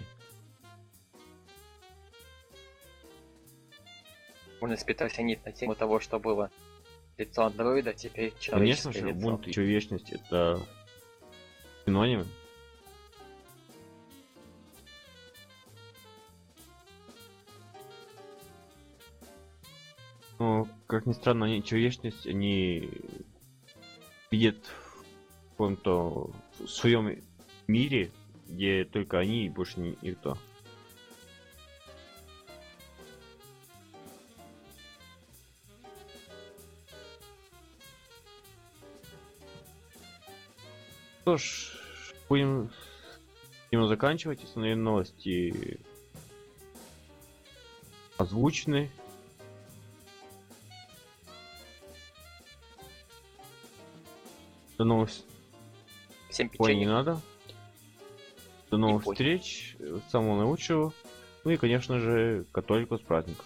Можно испытать они на тему того, что было лицо андроида, теперь Конечно человеческое же, лицо. Ubuntu и человечность это синонимы. Но, как ни странно, человечность они видят в каком-то своем мире, где только они и больше никто. Что ж, будем заканчивать. Основные новости озвучены. До новых Всем Ой, не печенье. надо. До новых понял. встреч. Самого наилучшего. Ну и, конечно же, католику с праздником.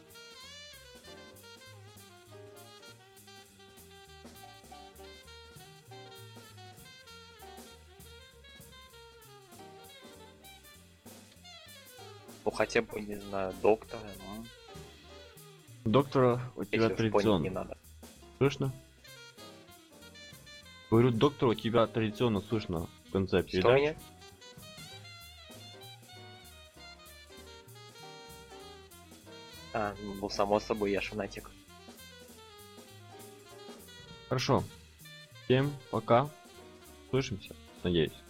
Ну хотя бы, не знаю, доктора. Доктора у тебя Если уж понял, не традиционно. надо. Слышно? Говорю, доктор, у тебя традиционно слышно в конце Что передачи. меня? Ну само собой, я фанатик. Хорошо. Всем пока. Слышимся, надеюсь.